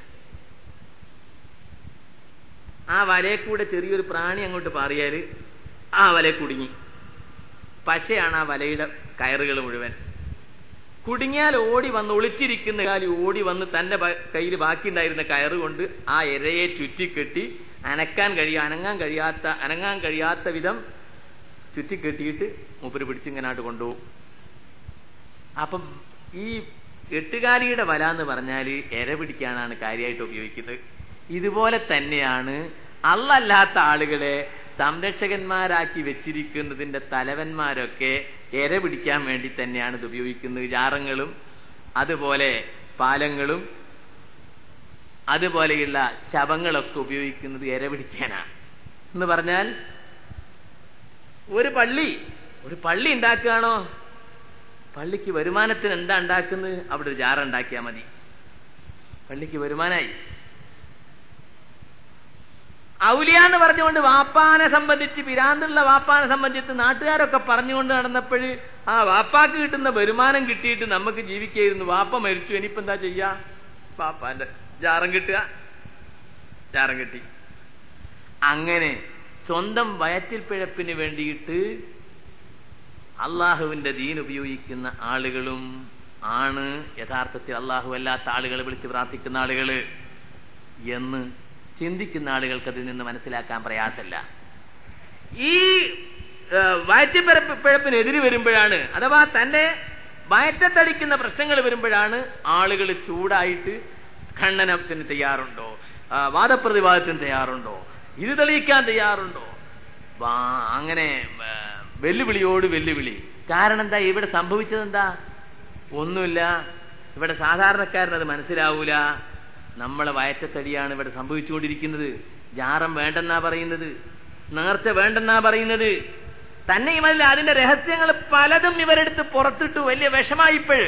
Speaker 2: ആ വലയെ കൂടെ ചെറിയൊരു പ്രാണി അങ്ങോട്ട് പാറിയാല് ആ വല കുടുങ്ങി. പശയാണ് ആ വലയുടെ കയറുകൾ മുഴുവൻ. കുടുങ്ങിയാൽ ഓടി വന്ന് ഒളിച്ചിരിക്കുന്ന കാലി ഓടി വന്ന് തന്റെ കയ്യിൽ ബാക്കിയുണ്ടായിരുന്ന കയറ് കൊണ്ട് ആ ഇരയെ ചുറ്റിക്കെട്ടി അനക്കാൻ കഴിയാ അനങ്ങാൻ കഴിയാത്ത അനങ്ങാൻ കഴിയാത്ത വിധം ചുറ്റിക്കെട്ടിയിട്ട് മൂപ്പര് പിടിച്ചിങ്ങനായിട്ട് കൊണ്ടുപോകും. അപ്പം ഈ എട്ടുകാലിയുടെ വല എന്ന് പറഞ്ഞാല് ഇര പിടിക്കാനാണ് കാര്യമായിട്ട് ഉപയോഗിക്കുന്നത്. ഇതുപോലെ തന്നെയാണ് അള്ളല്ലാത്ത ആളുകളെ സംരക്ഷകന്മാരാക്കി വെച്ചിരിക്കുന്നതിന്റെ തലവന്മാരൊക്കെ ഇര പിടിക്കാൻ വേണ്ടി തന്നെയാണ് ഇത് ഉപയോഗിക്കുന്നത്. ജാറങ്ങളും അതുപോലെ പാലങ്ങളും അതുപോലെയുള്ള ശവങ്ങളൊക്കെ ഉപയോഗിക്കുന്നത് ഇര പിടിക്കാനാണ്. എന്ന് പറഞ്ഞാൽ ഒരു പള്ളി ഒരു പള്ളി ഉണ്ടാക്കുകയാണോ, പള്ളിക്ക് വരുമാനത്തിന് എന്താ ഉണ്ടാക്കുന്നത്? അവിടെ ഒരു ജാറ ഉണ്ടാക്കിയാൽ മതി, പള്ളിക്ക് വരുമാനായി. ഔലിയാന്ന് പറഞ്ഞുകൊണ്ട് വാപ്പാനെ സംബന്ധിച്ച്, പിരാന്തുള്ള വാപ്പാനെ സംബന്ധിച്ച് നാട്ടുകാരൊക്കെ പറഞ്ഞുകൊണ്ട് നടന്നപ്പോഴ് ആ വാപ്പാക്ക് കിട്ടുന്ന വരുമാനം കിട്ടിയിട്ട് നമുക്ക് ജീവിക്കായിരുന്നു. വാപ്പ മരിച്ചു, ഇനിയിപ്പോ എന്താ ചെയ്യാ? വാപ്പാന്റെ ജാറം കിട്ടുക, ജാറം കിട്ടി. അങ്ങനെ സ്വന്തം വയറ്റിൽ പിഴപ്പിന് വേണ്ടിയിട്ട് അള്ളാഹുവിന്റെ ദീൻ ഉപയോഗിക്കുന്ന ആളുകളും ആണ് യഥാർത്ഥത്തിൽ അള്ളാഹു അല്ലാത്ത ആളുകളെ വിളിച്ച് പ്രാർത്ഥിക്കുന്ന ആളുകള് എന്ന് ചിന്തിക്കുന്ന ആളുകൾക്ക് അതിൽ നിന്ന് മനസ്സിലാക്കാൻ പ്രയാസമില്ല. ഈ വയറ്റിപ്പിഴപ്പ് പിഴപ്പിനെതിരെ വരുമ്പോഴാണ്, അഥവാ തന്നെ വയറ്റത്തടിക്കുന്ന പ്രശ്നങ്ങൾ വരുമ്പോഴാണ് ആളുകൾ ചൂടായിട്ട് ഖണ്ഡനത്തിന് തയ്യാറുണ്ടോ, വാദപ്രതിവാദത്തിന് തയ്യാറുണ്ടോ, ഇത് തെളിയിക്കാൻ തയ്യാറുണ്ടോ, അങ്ങനെ വെല്ലുവിളിയോട് വെല്ലുവിളി. കാരണം എന്താ? ഇവിടെ സംഭവിച്ചത് എന്താ? ഒന്നുമില്ല. ഇവിടെ സാധാരണക്കാരനത് മനസ്സിലാവൂല. നമ്മളെ വയറ്റത്തടിയാണ് ഇവിടെ സംഭവിച്ചുകൊണ്ടിരിക്കുന്നത്. ജാറം വേണ്ടെന്നാ പറയുന്നത്, നേർച്ച വേണ്ടെന്നാ പറയുന്നത്. തന്നെയുമല്ല, അതിന്റെ രഹസ്യങ്ങൾ പലതും ഇവരെടുത്ത് പുറത്തിട്ടു. വലിയ വിഷമായിപ്പോഴ്.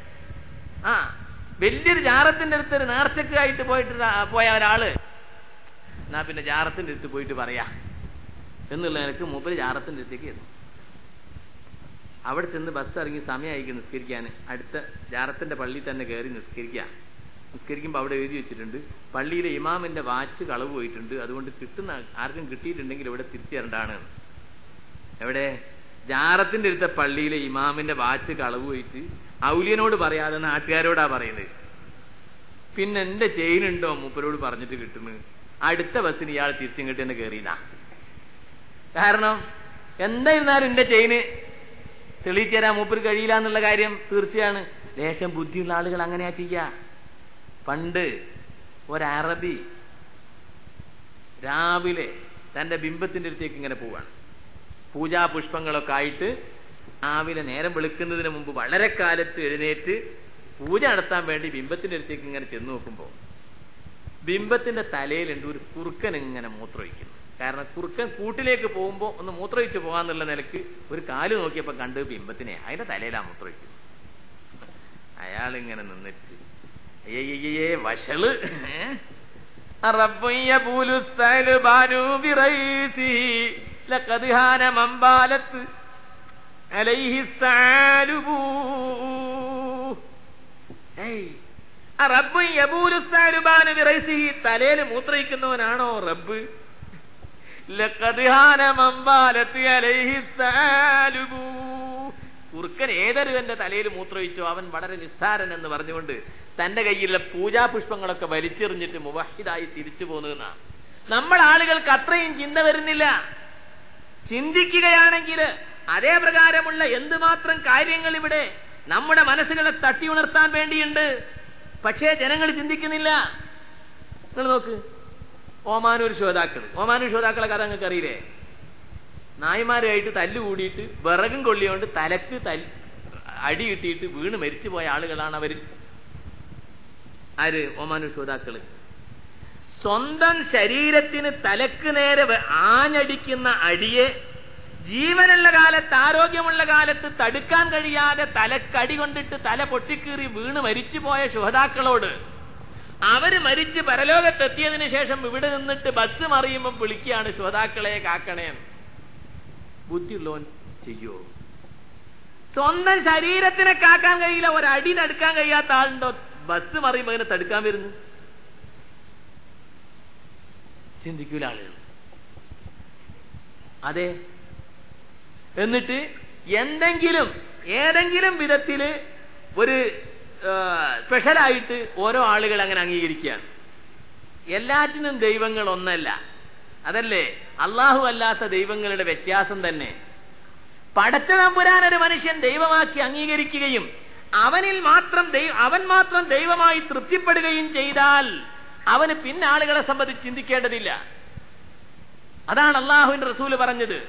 Speaker 2: ആ വലിയൊരു ജാറത്തിന്റെ അടുത്ത് ഒരു നേർച്ചക്കായിട്ട് പോയിട്ട് പോയ ഒരാള് എന്നാ പിന്നെ ജാറത്തിന്റെ അടുത്ത് പോയിട്ട് പറയാ എന്നുള്ള നിലക്ക് മൂപ്പര് ജാറത്തിന്റെ അടുത്തേക്ക് എത്തും. അവിടെ ചെന്ന് ബസ് ഇറങ്ങി സമയമായിരിക്കും നിസ്കരിക്കാൻ. അടുത്ത ജാറത്തിന്റെ പള്ളിയിൽ തന്നെ കയറി നിസ്കരിക്കാം. നിസ്കരിക്കുമ്പോൾ അവിടെ എഴുതി വെച്ചിട്ടുണ്ട്, പള്ളിയിലെ ഇമാമിന്റെ വാച്ച് കളവ് പോയിട്ടുണ്ട്, അതുകൊണ്ട് കിട്ടുന്ന ആർക്കും കിട്ടിയിട്ടുണ്ടെങ്കിൽ ഇവിടെ തിരിച്ചു തരണ്ടാണ്. എവിടെ? ജാറത്തിന്റെ അടുത്ത പള്ളിയിലെ ഇമാമിന്റെ വാച്ച് കളവ് പോയിട്ട് ഔലിയനോട് പറയാതെ നാട്ടുകാരോടാ പറയുന്നത്. പിന്നെ എന്റെ ചെയിൻ ഉണ്ടോ മൂപ്പരോട് പറഞ്ഞിട്ട് കിട്ടുന്നു. അടുത്ത ബസ്സിന് ഇയാൾ തിരിച്ചും കിട്ടി തന്നെ കയറിയതാ. കാരണം എന്തായിരുന്നാലും എന്റെ ചെയിന് തെളിയിച്ചു തരാൻ മൂപ്പര് കഴിയില്ല എന്നുള്ള കാര്യം തീർച്ചയാണ്. ലേശം ബുദ്ധിയുള്ള ആളുകൾ അങ്ങനെയാ ചെയ്യാ. പണ്ട് ഒരറബി രാവിലെ തന്റെ ബിംബത്തിന്റെ അടുത്തേക്ക് ഇങ്ങനെ പോവാണ്. പൂജാ പുഷ്പങ്ങളൊക്കെ ആയിട്ട് രാവിലെ നേരം വെളുക്കുന്നതിന് മുമ്പ് വളരെ കാലത്ത് എഴുന്നേറ്റ് പൂജ നടത്താൻ വേണ്ടി ബിംബത്തിന്റെ അടുത്തേക്ക് ഇങ്ങനെ ചെന്ന് നോക്കുമ്പോ ബിംബത്തിന്റെ തലയിലുണ്ട് ഒരു കുറുക്കൻ ഇങ്ങനെ മൂത്രമൊഴിക്കുന്നു. കാരണം കുറുക്കൻ കൂട്ടിലേക്ക് പോകുമ്പോ ഒന്ന് മൂത്രമൊഴിച്ച് പോകാന്നുള്ള നിലക്ക് ഒരു കാല് നോക്കിയപ്പോ കണ്ട് ബിംബത്തിനെ അതിന്റെ തലയിലാ മൂത്രമൊഴിക്കും. അയാൾ ഇങ്ങനെ നിന്നിട്ട് അയ്യയ്യേ വഷള് മമ്പാലത്ത് തലയിൽ മൂത്രയിക്കുന്നവനാണോ റബ്ബ്? കുറുക്കൻ ഏതൊരുവന്റെ തലയിൽ മൂത്രയിച്ചോ അവൻ വളരെ നിസ്സാരൻ എന്ന് പറഞ്ഞുകൊണ്ട് തന്റെ കയ്യിലുള്ള പൂജാപുഷ്പങ്ങളൊക്കെ വലിച്ചെറിഞ്ഞിട്ട് മുവഹിദായി തിരിച്ചു പോന്നതെന്നാ. നമ്മൾ ആളുകൾക്ക് അത്രയും ചിന്ത വരുന്നില്ല. ചിന്തിക്കുകയാണെങ്കിൽ അതേ പ്രകാരമുള്ള എന്തുമാത്രം കാര്യങ്ങൾ ഇവിടെ നമ്മുടെ മനസ്സുകളെ തട്ടി ഉണർത്താൻ വേണ്ടിയുണ്ട്. പക്ഷേ ജനങ്ങൾ ചിന്തിക്കുന്നില്ല. നിങ്ങൾ നോക്ക്, ഓമാനൂർ ശ്രോതാക്കൾ ഓമാനൂർ ശ്രോതാക്കളെ കഥ നിങ്ങൾക്ക് അറിയില്ലേ? നായ്മാരുമായിട്ട് തല്ലുകൂടിയിട്ട് വിറകും കൊള്ളിയോണ്ട് തലക്ക് തല് അടി കിട്ടിയിട്ട് വീണ് മരിച്ചുപോയ ആളുകളാണ് അവര്. ആര്? ഓമാനൂർ ശ്രോതാക്കള്. സ്വന്തം ശരീരത്തിന് തലക്ക് നേരെ ആഞ്ഞടിക്കുന്ന അടിയെ ജീവനുള്ള കാലത്ത്, ആരോഗ്യമുള്ള കാലത്ത് തടുക്കാൻ കഴിയാതെ തലക്കടി കൊണ്ടിട്ട് തല പൊട്ടിക്കീറി വീണ് മരിച്ചുപോയ ശുഹദാക്കളോട് അവര് മരിച്ച് പരലോകത്തെത്തിയതിനു ശേഷം ഇവിടെ നിന്നിട്ട് ബസ് മറിയുമ്പം വിളിക്കുകയാണ് ശുഹദാക്കളെ കാക്കണേ. ബുദ്ധിയുള്ളവൻ ചെയ്യോ? സ്വന്തം ശരീരത്തിനെ കാക്കാൻ കഴിയില്ല, ഒരടി തടുക്കാൻ കഴിയാത്ത ആളുണ്ടോ ബസ് മറിയുമ്പോ അതിനെ തടുക്കാൻ വരുന്നു? ചിന്തിക്കൂല ആളുകൾ. അതെ, എന്നിട്ട് എന്തെങ്കിലും ഏതെങ്കിലും വിധത്തില് ഒരു സ്പെഷ്യലായിട്ട് ഓരോ ആളുകൾ അങ്ങനെ അംഗീകരിക്കുകയാണ്. എല്ലാറ്റിനും ദൈവങ്ങൾ ഒന്നല്ല, അതല്ലേ അള്ളാഹു അല്ലാത്ത ദൈവങ്ങളുടെ വ്യത്യാസം തന്നെ. പടച്ച തമ്പുരാൻ ഒരു മനുഷ്യൻ ദൈവമാക്കി അംഗീകരിക്കുകയും അവനിൽ മാത്രം അവൻ മാത്രം ദൈവമായി തൃപ്തിപ്പെടുകയും ചെയ്താൽ അവന് പിന്നെ ആളുകളെ സംബന്ധിച്ച് ചിന്തിക്കേണ്ടതില്ല. അതാണ് അള്ളാഹുവിന്റെ റസൂല് പറഞ്ഞത്.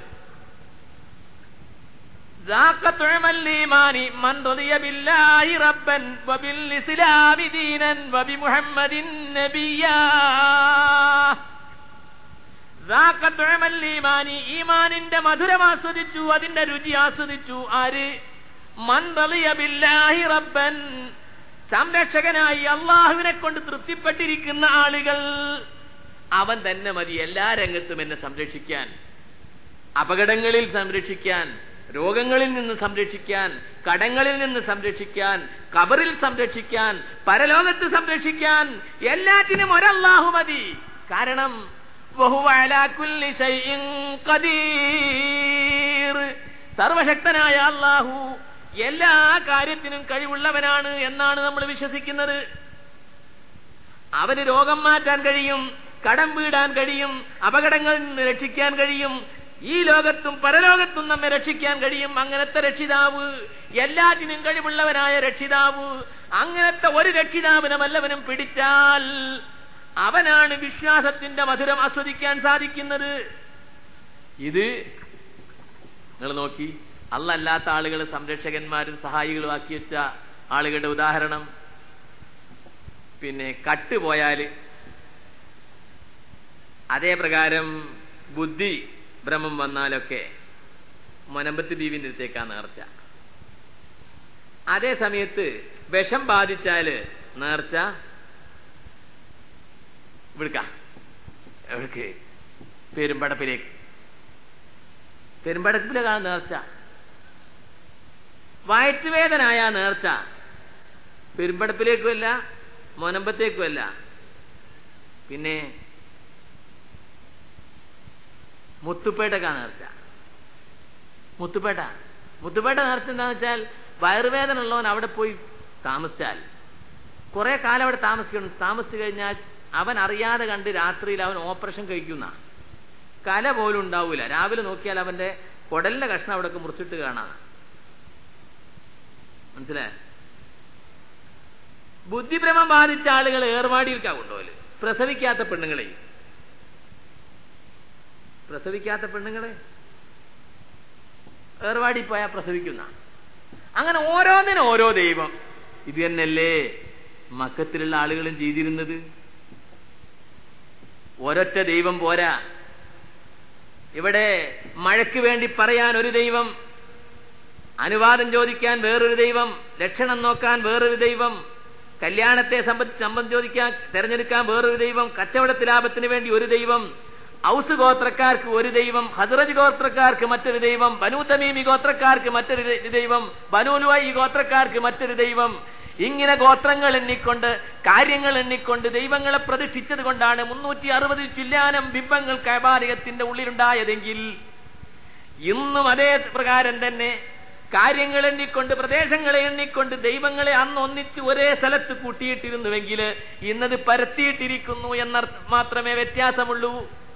Speaker 2: ഈമാനിന്റെ മധുരം ആസ്വദിച്ചു, അതിന്റെ രുചി ആസ്വദിച്ചു. ആര്? മൻ റളിയ ബില്ലാഹി റബ്ബൻ, സംരക്ഷകനായി അള്ളാഹുവിനെ കൊണ്ട് തൃപ്തിപ്പെട്ടിരിക്കുന്ന ആളുകൾ. അവൻ തന്നെ മതി എല്ലാ രംഗത്തും എന്നെ സംരക്ഷിക്കാൻ, അപകടങ്ങളിൽ സംരക്ഷിക്കാൻ, രോഗങ്ങളിൽ നിന്ന് സംരക്ഷിക്കാൻ, കടങ്ങളിൽ നിന്ന് സംരക്ഷിക്കാൻ, ഖബറിൽ സംരക്ഷിക്കാൻ, പരലോകത്ത് സംരക്ഷിക്കാൻ, എല്ലാറ്റിനും ഒരല്ലാഹു മതി. കാരണം വഹുവ അലാ കുല്ലി ശൈഇൻ ഖദീർ, സർവശക്തനായ അല്ലാഹു എല്ലാ കാര്യത്തിനും കഴിവുള്ളവനാണ് എന്നാണ് നമ്മൾ വിശ്വസിക്കുന്നത്. അവന് രോഗം മാറ്റാൻ കഴിയും, കടം വീടാൻ കഴിയും, അപകടങ്ങളിൽ നിന്ന് രക്ഷിക്കാൻ കഴിയും, ഈ ലോകത്തും പരലോകത്തും നമ്മെ രക്ഷിക്കാൻ കഴിയും. അങ്ങനത്തെ രക്ഷിതാവ്, എല്ലാറ്റിനും കഴിവുള്ളവനായ രക്ഷിതാവ്, അങ്ങനത്തെ ഒരു രക്ഷിതാവിനെ വല്ലവനും പിടിച്ചാൽ അവനാണ് വിശ്വാസത്തിന്റെ മധുരം ആസ്വദിക്കാൻ സാധിക്കുന്നത്. ഇത് നിങ്ങൾ നോക്കി, അല്ലാത്ത ആളുകൾ സംരക്ഷകന്മാരും സഹായികളും ആക്കി വെച്ച ആളുകളുടെ ഉദാഹരണം. പിന്നെ കട്ടുപോയാല് അതേ പ്രകാരം ബുദ്ധി ഭ്രമം വന്നാലൊക്കെ മൊനമ്പത്ത് ബീവിന്റെ അടുത്തേക്കാണ് നേർച്ച. അതേ സമയത്ത് വിഷം ബാധിച്ചാല് നേർച്ച വിളിക്ക എവിടേക്ക്? പെരുമ്പടപ്പിലേക്ക്. പെരുമ്പടപ്പിലേക്കാണ് നേർച്ച. വയറ്റുവേദനായ നേർച്ച പെരുമ്പടപ്പിലേക്കുമല്ല മൊനമ്പത്തേക്കുമല്ല. പിന്നെ മുത്തുപ്പേട്ടക്കാണ് നേർച്ച. മുത്തുപ്പേട്ട മുത്തുപ്പേട്ട നേർച്ച എന്താന്ന് വെച്ചാൽ വയറുവേദന ഉള്ളവൻ അവിടെ പോയി താമസിച്ചാൽ കുറെ കാലം അവിടെ താമസിക്കണം. താമസിച്ചു കഴിഞ്ഞാൽ അവൻ അറിയാതെ കണ്ട് രാത്രിയിൽ അവൻ ഓപ്പറേഷൻ കഴിക്കുന്ന കല പോലും ഉണ്ടാവൂല. രാവിലെ നോക്കിയാൽ അവന്റെ കുടലിന്റെ കഷ്ണം അവിടെയൊക്കെ മുറിച്ചിട്ട് കാണാം. മനസ്സിലായ? ബുദ്ധിഭ്രമം ബാധിച്ച ആളുകൾ ഏർവാടിയിൽക്കാ കൊണ്ടുപോകല്. പ്രസവിക്കാത്ത പെണ്ണുങ്ങളെ പ്രസവിക്കാത്ത പെണ്ണുങ്ങളെ ഏർവാടി പോയാൽ പ്രസവിക്കുന്ന. അങ്ങനെ ഓരോന്നിനും ഓരോ ദൈവം. ഇത് തന്നെയല്ലേ മക്കത്തിലുള്ള ആളുകളും ചെയ്തിരുന്നത്? ഒരൊറ്റ ദൈവം പോരാ, ഇവിടെ മഴയ്ക്ക് വേണ്ടി പറയാൻ ഒരു ദൈവം, അനുവാദം ചോദിക്കാൻ വേറൊരു ദൈവം, ലക്ഷണം നോക്കാൻ വേറൊരു ദൈവം, കല്യാണത്തെ സംബന്ധിച്ച് സംബന്ധം ചോദിക്കാൻ തെരഞ്ഞെടുക്കാൻ വേറൊരു ദൈവം, കച്ചവടത്തിൽ ലാഭത്തിന് വേണ്ടി ഒരു ദൈവം, ഔസ് ഗോത്രക്കാർക്ക് ഒരു ദൈവം, ഹസ്റജ് ഗോത്രക്കാർക്ക് മറ്റൊരു ദൈവം, ബനൂ തമീമി ഗോത്രക്കാർക്ക് മറ്റൊരു ദൈവം, ബനൂ ലുവൈ ഗോത്രക്കാർക്ക് മറ്റൊരു ദൈവം. ഇങ്ങനെ ഗോത്രങ്ങൾ എണ്ണിക്കൊണ്ട് കാര്യങ്ങൾ എണ്ണിക്കൊണ്ട് ദൈവങ്ങളെ പ്രതിഷ്ഠിച്ചത് കൊണ്ടാണ് മുന്നൂറ്റി അറുപതിൽ ചില്ലാനം ബിംബങ്ങൾ കഅബാലയത്തിന്റെ ഉള്ളിലുണ്ടായതെങ്കിൽ ഇന്നും അതേ പ്രകാരം തന്നെ കാര്യങ്ങൾ എണ്ണിക്കൊണ്ട് പ്രദേശങ്ങളെ എണ്ണിക്കൊണ്ട് ദൈവങ്ങളെ അന്ന് ഒന്നിച്ച് ഒരേ സ്ഥലത്ത് കൂട്ടിയിട്ടിരുന്നുവെങ്കിൽ ഇന്നത് പരത്തിയിട്ടിരിക്കുന്നു എന്ന മാത്രമേ വ്യത്യാസമുള്ളൂ.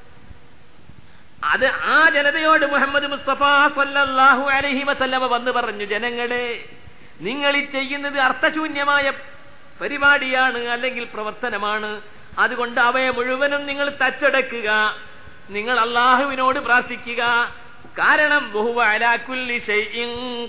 Speaker 2: അത് ആ ജനതയോട് മുഹമ്മദ് മുസ്തഫ സല്ലല്ലാഹു അലൈഹി വസല്ലമ വന്ന് പറഞ്ഞു, ജനങ്ങളെ, നിങ്ങൾ ഈ ചെയ്യുന്നത് അർത്ഥശൂന്യമായ പരിപാടിയാണ്, അല്ലെങ്കിൽ പ്രവർത്തനമാണ്. അതുകൊണ്ട് അവയെ മുഴുവനും നിങ്ങൾ തച്ചടക്കുക, നിങ്ങൾ അള്ളാഹുവിനോട് പ്രാർത്ഥിക്കുക. കാരണം വഹുവ അലാ കുല്ലി ശൈഇൻ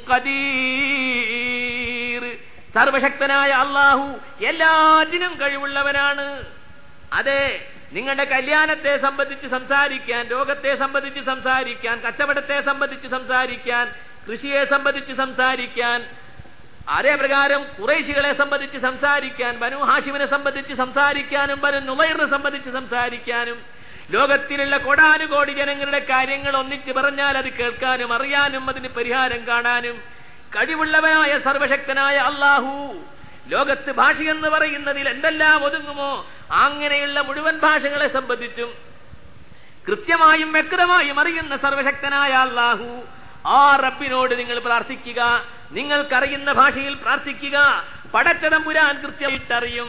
Speaker 2: ഖദീർ, സർവശക്തനായ അള്ളാഹു എല്ലാറ്റിനും കഴിവുള്ളവനാണ്. അതെ, നിങ്ങളുടെ കല്യാണത്തെ സംബന്ധിച്ച് സംസാരിക്കാൻ, രോഗത്തെ സംബന്ധിച്ച് സംസാരിക്കാൻ, കച്ചവടത്തെ സംബന്ധിച്ച് സംസാരിക്കാൻ, കൃഷിയെ സംബന്ധിച്ച് സംസാരിക്കാൻ, അതേ പ്രകാരം ഖുറൈശികളെ സംബന്ധിച്ച് സംസാരിക്കാൻ, ബനൂ ഹാഷിമിനെ സംബന്ധിച്ച് സംസാരിക്കാനും ബനൂ നുമൈറിനെ സംബന്ധിച്ച് സംസാരിക്കാനും, ലോകത്തിലുള്ള കോടാനുകോടി ജനങ്ങളുടെ കാര്യങ്ങൾ ഒന്നിച്ച് പറഞ്ഞാൽ അത് കേൾക്കാനും അറിയാനും അതിന് പരിഹാരം കാണാനും കഴിവുള്ളവനായ സർവശക്തനായ അള്ളാഹു ലോകത്ത് ഭാഷയെന്ന് പറയുന്നതിൽ എന്തെല്ലാം ഒതുങ്ങുമോ അങ്ങനെയുള്ള മുഴുവൻ ഭാഷകളെ സംബന്ധിച്ചും കൃത്യമായും വ്യക്തമായും അറിയുന്ന സർവശക്തനായ അള്ളാഹു, ആ റബ്ബിനോട് നിങ്ങൾ പ്രാർത്ഥിക്കുക, നിങ്ങൾക്കറിയുന്ന ഭാഷയിൽ പ്രാർത്ഥിക്കുക. പടച്ചതമ്പുരാൻ കൃത്യമായിട്ടറിയും.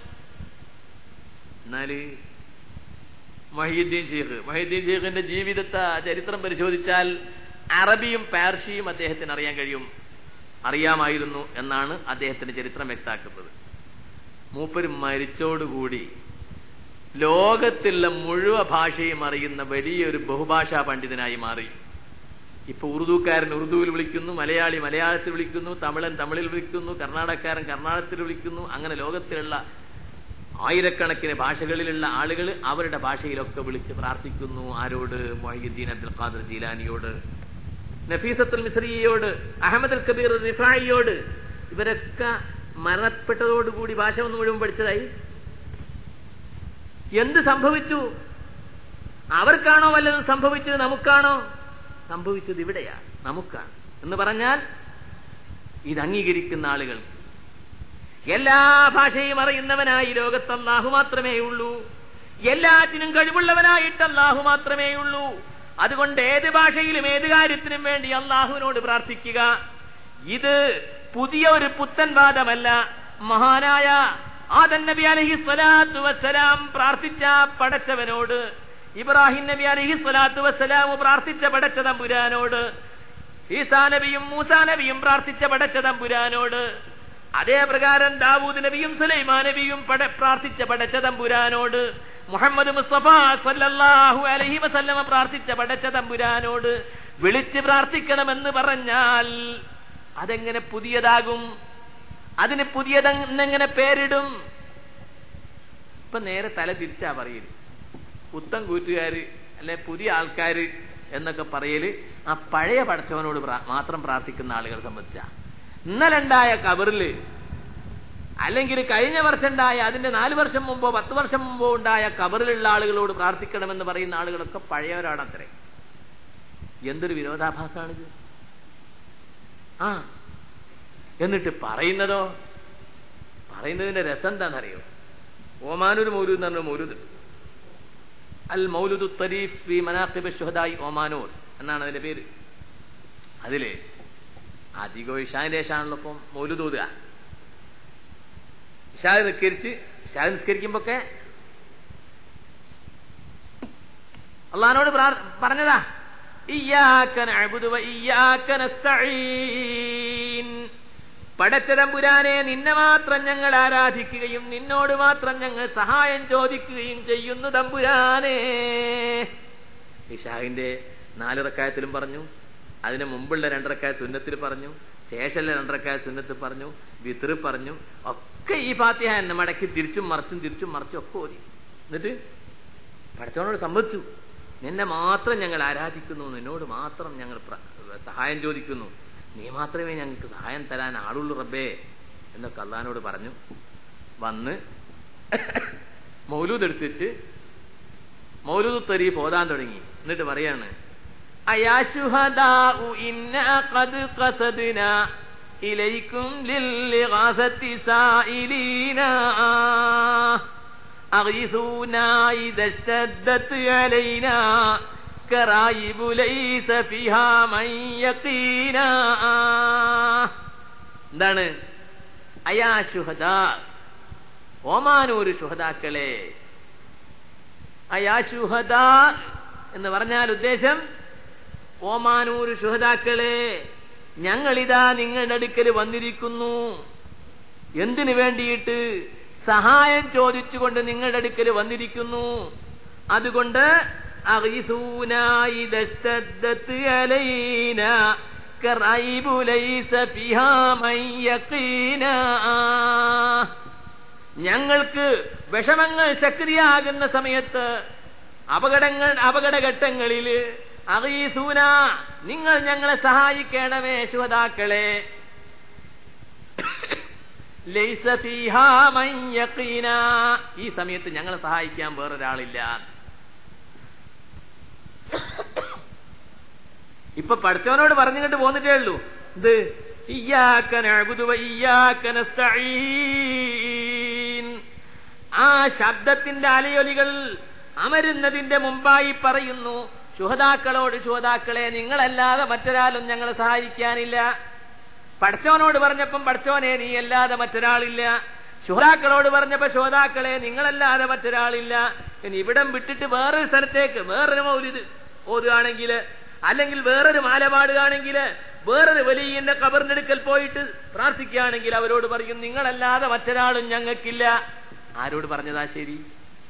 Speaker 2: എന്നാല് മൊഹീദ്ദീൻ ഷെയ്ഖ് മൊഹീദ്ദീൻ ഷെയ്ഖിന്റെ ജീവിതത്തെ ചരിത്രം പരിശോധിച്ചാൽ അറബിയും പാർഷിയും അദ്ദേഹത്തിന് അറിയാൻ കഴിയും, അറിയാമായിരുന്നു എന്നാണ് അദ്ദേഹത്തിന്റെ ചരിത്രം വ്യക്തമാക്കുന്നത്. മൂപ്പര് മരിച്ചോടുകൂടി ലോകത്തുള്ള മുഴുവൻ ഭാഷയും അറിയുന്ന വലിയൊരു ബഹുഭാഷാ പണ്ഡിതനായി മാറി. ഇപ്പൊ ഉറുദുക്കാരൻ ഉറുദുവിൽ വിളിക്കുന്നു, മലയാളി മലയാളത്തിൽ വിളിക്കുന്നു, തമിഴൻ തമിഴിൽ വിളിക്കുന്നു, കർണാടകക്കാരൻ കർണാടകത്തിൽ വിളിക്കുന്നു. അങ്ങനെ ലോകത്തിലുള്ള ആയിരക്കണക്കിന് ഭാഷകളിലുള്ള ആളുകൾ അവരുടെ ഭാഷയിലൊക്കെ വിളിച്ച് പ്രാർത്ഥിക്കുന്നു. ആരോട്? മുഹയ്യിദ്ദീൻ അബ്ദുൽ ഖാദിർ ജീലാനിയോട്, നഫീസത്തുൽ മിസ്രിയോട്, അഹമ്മദ് അൽ കബീർ റിഫായിയോട്. ഇവരൊക്കെ മരണപ്പെട്ടതോടുകൂടി ഭാഷ ഒന്ന് മുഴുവൻ പഠിച്ചതായി. എന്ത് സംഭവിച്ചു? അവർക്കാണോ വല്ലതും സംഭവിച്ചത്? നമുക്കാണോ സംഭവിച്ചത്? ഇവിടെയാണ്, നമുക്കാണ് എന്ന് പറഞ്ഞാൽ ഇത് അംഗീകരിക്കുന്ന ആളുകൾ. എല്ലാ ഭാഷയും അറിയുന്നവനായി ലോകത്ത് അല്ലാഹു മാത്രമേ ഉള്ളൂ. എല്ലാറ്റിനും കഴിവുള്ളവനായിട്ട് അല്ലാഹു മാത്രമേ ഉള്ളൂ. അതുകൊണ്ട് ഏത് ഭാഷയിലും ഏത് കാര്യത്തിനും വേണ്ടി അല്ലാഹുവിനോട് പ്രാർത്ഥിക്കുക. ഇത് പുതിയ ഒരു പുത്തൻ വാദമല്ല. മഹാനായ ആദം നബി അലൈഹി സ്വലാത്തു വസ്സലാം പ്രാർത്ഥിച്ച പടച്ചവനോട്, ഇബ്രാഹിം നബി അലൈഹി സ്വലാത്തു വസ്സലാം പ്രാർത്ഥിച്ച പടച്ച തമ്പുരാനോട്, ഈസാ നബിയും മൂസാ നബിയും പ്രാർത്ഥിച്ച പടച്ച തമ്പുരാനോട്, അതേ പ്രകാരം ദാവൂദ് നബിയും സുലൈമാൻ നബിയും പ്രാർത്ഥിച്ച പടച്ച തമ്പുരാനോട്, മുഹമ്മദ് മുസ്തഫ സല്ലല്ലാഹു അലൈഹി വസല്ലമ പ്രാർത്ഥിച്ച പടച്ച തമ്പുരാനോട് വിളിച്ച് പ്രാർത്ഥിക്കണമെന്ന് പറഞ്ഞാൽ അതെങ്ങനെ പുതിയതാകും? അതിന് പുതിയതെന്നെങ്ങനെ പേരിടും? ഇപ്പൊ നേരെ തല തിരിച്ചാ പറയല്. പുത്തൻ കൂറ്റുകാര് അല്ലെ പുതിയ ആൾക്കാര് എന്നൊക്കെ പറയല് ആ പഴയ പടച്ചവനോട് മാത്രം പ്രാർത്ഥിക്കുന്ന ആളുകളെ സംബന്ധിച്ച. ഇന്നലെ ഉണ്ടായ കബറില് അല്ലെങ്കിൽ കഴിഞ്ഞ വർഷം ഉണ്ടായ അതിന്റെ നാല് വർഷം മുമ്പോ പത്ത് വർഷം മുമ്പോ ഉണ്ടായ കബറിലുള്ള ആളുകളോട് പ്രാർത്ഥിക്കണമെന്ന് പറയുന്ന ആളുകളൊക്കെ പഴയവരാണ് അത്രേ. എന്തൊരു വിരോധാഭാസമാണിത്! ആ എന്നിട്ട് പറയുന്നതോ, പറയുന്നതിന്റെ രസം എന്താണെന്നറിയോ? ഓമാനൂർ മൗലൂദ് എന്ന് പറഞ്ഞ മൗലൂദ്, അൽ മൗലൂദു തരീഫ് ഫി മനാഖിബ് ശുഹദാഇ ഓമാനൂർ എന്നാണ് അതിന്റെ പേര്. അതില് അധികം ഇഷാന്റെ ശേഷമാണല്ലോ ഇപ്പം മൗലൂദ് ഓതുക. ഇഷാ നിസ്കരിച്ച് ഇഷാ നിസ്കരിക്കുമ്പോക്കെ അള്ളാഹിനോട് പറഞ്ഞതാ, ഇയ്യാക നഅ്ബുദു വ ഇയ്യാക നസ്തഈൻ. പടച്ച തമ്പുരാനെ, നിന്നെ മാത്രം ഞങ്ങൾ ആരാധിക്കുകയും നിന്നോട് മാത്രം ഞങ്ങൾ സഹായം ചോദിക്കുകയും ചെയ്യുന്നു തമ്പുരാനെ. ഇശാഹിന്റെ നാല് റക്അത്തിലും പറഞ്ഞു, അതിന് മുമ്പുള്ള രണ്ടറക്കായ സുന്നത്തിൽ പറഞ്ഞു, ശേഷമുള്ള രണ്ടറക്കായ സുന്നത്തിൽ പറഞ്ഞു, വിത്ർ പറഞ്ഞു. ഒക്കെ ഈ ഫാത്തിഹ എന്നെ മടക്കി തിരിച്ചും മറിച്ചും തിരിച്ചും മറിച്ചും ഒക്കെ ഓതി. എന്നിട്ട് പടച്ചവനോട് സമ്മതിച്ചു, നിന്നെ മാത്രം ഞങ്ങൾ ആരാധിക്കുന്നു, നിന്നോട് മാത്രം ഞങ്ങൾ സഹായം ചോദിക്കുന്നു, നീ മാത്രമേ ഞങ്ങൾക്ക് സഹായം തരാൻ ആളുള്ളൂ റബ്ബേ എന്നൊക്കെ അള്ളാഹിനോട് പറഞ്ഞു. വന്ന് മൗലൂദ് എടുത്തിച്ച് മൗലൂദ് തരീഫ് ഓതാൻ തുടങ്ങി. എന്നിട്ട് പറയാണ്, അയാ ശുഹദാഉ ഇന്നാ ഖദ് ഖസദ്നാ ഇലൈക്കും ലിൽഗാസത്തി സായിലീനാ അഗീസൂനാ ഇദസ്തദ്ദത് അലൈനാ കറായിബു ലൈസ ഫിഹാ മൻ യഖീനാ. എന്താണ്? അയാ ശുഹദാ, ഓമാനൂർ ശുഹദാക്കളെ. അയാ ശുഹദാ എന്ന് പറഞ്ഞാൽ ഉദ്ദേശം, ഓമാനൂർ ശുഹദാക്കളെ, ഞങ്ങളിതാ നിങ്ങളുടെ അടുക്കൽ വന്നിരിക്കുന്നു. എന്തിനു വേണ്ടിയിട്ട്? സഹായം ചോദിച്ചുകൊണ്ട് നിങ്ങളുടെ അടുക്കൽ വന്നിരിക്കുന്നു. അതുകൊണ്ട് അഗീസൂനാ ഇദസ്തദ്ദത് അലൈനാ കറൈബു ലൈസ ഫിഹാ മൻ യഖീനാ. ഞങ്ങൾക്ക് വിഷമങ്ങൾ ശക്തിയാകുന്ന സമയത്ത്, അപകടങ്ങൾ അപകടഘട്ടങ്ങളിൽ അഗീസൂന, നിങ്ങൾ ഞങ്ങളെ സഹായിക്കണമേ ശുഹദാക്കളെ. ലൈസ ഫീഹാ മൻ യഖീന, ഈ സമയത്ത് ഞങ്ങളെ സഹായിക്കാൻ വേറൊരാളില്ല. ഇപ്പൊ പഠിച്ചവനോട് പറഞ്ഞിട്ട് പോന്നിട്ടേ ഉള്ളൂ. ഇത് ഇയ്യാക നഅ്ബുദു വ ഇയ്യാക നസ്തഈൻ. ആ ശബ്ദത്തിന്റെ അലയൊലികൾ അമരുന്നതിന്റെ മുമ്പായി പറയുന്നു, ശുഹദാക്കളോട്, ശുഹദാക്കളെ, നിങ്ങളല്ലാതെ മറ്റൊരാളും ഞങ്ങളെ സഹായിക്കാനില്ല. പഠിച്ചവനോട് പറഞ്ഞപ്പം പഠിച്ചവനെ നീ അല്ലാതെ മറ്റൊരാളില്ല. ശുഹദാക്കളോട് പറഞ്ഞപ്പോ ശുഹദാക്കളെ, നിങ്ങളല്ലാതെ മറ്റൊരാളില്ല. ഇനി ഇവിടം വിട്ടിട്ട് വേറൊരു സ്ഥലത്തേക്ക് വേറൊരു മൗലിദ് ഓതുകയാണെങ്കിൽ, അല്ലെങ്കിൽ വേറൊരു മാലപാടുകയാണെങ്കിൽ, വേറൊരു വലിയ ഖബറിന്റെ അടുക്കൽ പോയിട്ട് പ്രാർത്ഥിക്കുകയാണെങ്കിൽ അവരോട് പറയും, നിങ്ങളല്ലാതെ മറ്റൊരാളും ഞങ്ങൾക്കില്ല. ആരോട് പറഞ്ഞതാ ശരി?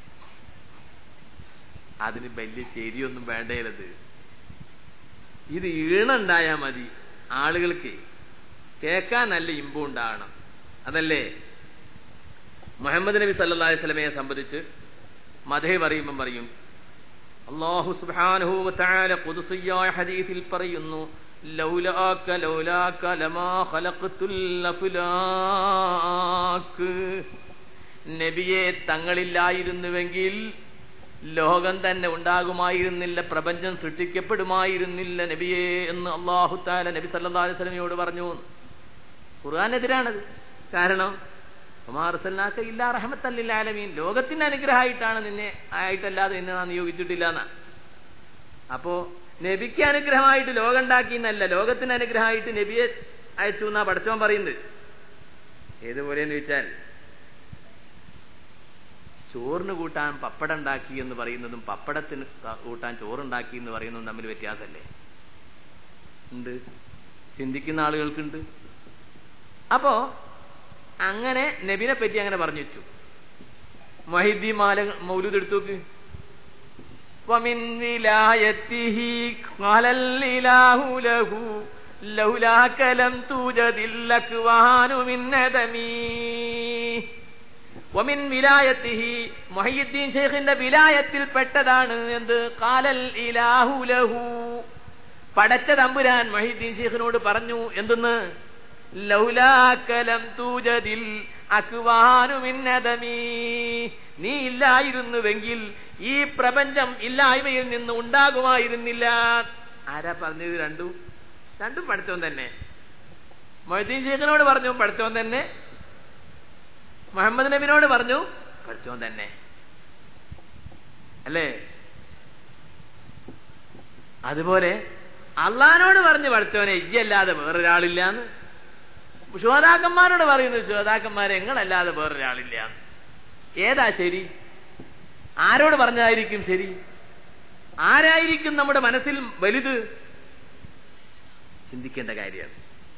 Speaker 2: അതിന് വലിയ ശരിയൊന്നും വേണ്ടത്. ഇത് ഈണുണ്ടായാ മതി, ആളുകൾക്ക് കേൾക്കാൻ നല്ല ഇമ്പം ഉണ്ടാകണം. അതല്ലേ മുഹമ്മദ് നബി സല്ലല്ലാഹു അലൈഹി വസല്ലമയെ സംബന്ധിച്ച് മദ്ഹ് പറയുമ്പം പറയും, അല്ലാഹു സുബ്ഹാനഹു വ തആല ഖുദ്സിയായ ഹദീസിൽ പറയുന്നു, ലൗലാക ലൗലാക ലമാ ഖലഖതുൽ അഫ്ലാക്ക്. നബിയെ, തങ്ങളില്ലായിരുന്നുവെങ്കിൽ ലോകം തന്നെ ഉണ്ടാകുമായിരുന്നില്ല, പ്രപഞ്ചം സൃഷ്ടിക്കപ്പെടുമായിരുന്നില്ല നബിയെ എന്ന് അല്ലാഹു തആല നബി സല്ലല്ലാഹു അലൈഹി വസല്ലമയോട് പറഞ്ഞു. ഖുർആനെതിരാണത്. കാരണം വമാ അർസൽനാക ഇല്ലാ റഹ്മത്തൽ ലിൽ ആലമീൻ, ലോകത്തിന്റെ അനുഗ്രഹമായിട്ടാണ് നിന്നെ, ആയിട്ടല്ലാതെ നിന്നെ നാം നിയോഗിച്ചിട്ടില്ല എന്നാ. അപ്പോ നബിക്ക് അനുഗ്രഹമായിട്ട് ലോകം ഉണ്ടാക്കിയെന്നല്ല, ലോകത്തിന് അനുഗ്രഹമായിട്ട് നബിയെ അയച്ചു എന്നാ പഠിച്ചവൻ പറയുന്നത്. ഏതുപോലെയെന്ന് ചോദിച്ചാൽ, ചോറിന് കൂട്ടാൻ പപ്പടം ഉണ്ടാക്കി എന്ന് പറയുന്നതും പപ്പടത്തിന് കൂട്ടാൻ ചോറുണ്ടാക്കി എന്ന് പറയുന്നതും തമ്മിൽ വ്യത്യാസമല്ലേ? ഉണ്ട്, ചിന്തിക്കുന്ന ആളുകൾക്കുണ്ട്. അപ്പോ അങ്ങനെ നബിനെ പറ്റി അങ്ങനെ പറഞ്ഞു വെച്ചു. മൊഹീദ്ദീൻ മാല മൗലൂദ് എടുത്തു നോക്ക്. വമിൻ വിലായത്തിഹി ഖാലൽ ഇലാഹു ലഹു ലൗലാക ലം തൂജദിൽ അക്വാനു മിൻ നദമി. വമിൻ വിലായത്തിഹി, മുഹയ്യിദ്ദീൻ ശൈഖിന്റെ വിലായത്തിൽ പെട്ടതാണ് എന്ത്? ഖാലൽ ഇലാഹു ലഹു, പടച്ച തമ്പുരാൻ മുഹയ്യിദ്ദീൻ ശൈഖിനോട് പറഞ്ഞു എന്തെന്ന്? ലൗലാക ലം തൂജദിൽ അക്വാനു മിൻ നദമി, നീ ഇല്ലായിരുന്നുവെങ്കിൽ ഈ പ്രപഞ്ചം ഇല്ലായ്മയിൽ നിന്ന് ഉണ്ടാകുമായിരുന്നില്ല. ആരാ പറഞ്ഞത്? രണ്ടും രണ്ടും പഠിച്ചവൻ തന്നെ. മുഹയ്യിദ്ദീൻ ശൈഖിനോട് പറഞ്ഞു പഠിച്ചവൻ തന്നെ, മുഹമ്മദ് നബിനോട് പറഞ്ഞു പഠിച്ചവൻ തന്നെ, അല്ലേ? അതുപോലെ അള്ളഹാനോട് പറഞ്ഞു പഠിച്ചവനെ ഇജ്ജല്ലാതെ വേറൊരാളില്ലാന്ന്. ശുഹദാക്കന്മാരോട് പറയുന്നു, ശുഹദാക്കന്മാരെ എങ്ങളല്ലാതെ വേറൊരാളില്ല. ഏതാ ശരി? ആരോട് പറഞ്ഞതായിരിക്കും ശരി? ആരായിരിക്കും നമ്മുടെ മനസ്സിൽ വലുത്? ചിന്തിക്കേണ്ട കാര്യമാണ്.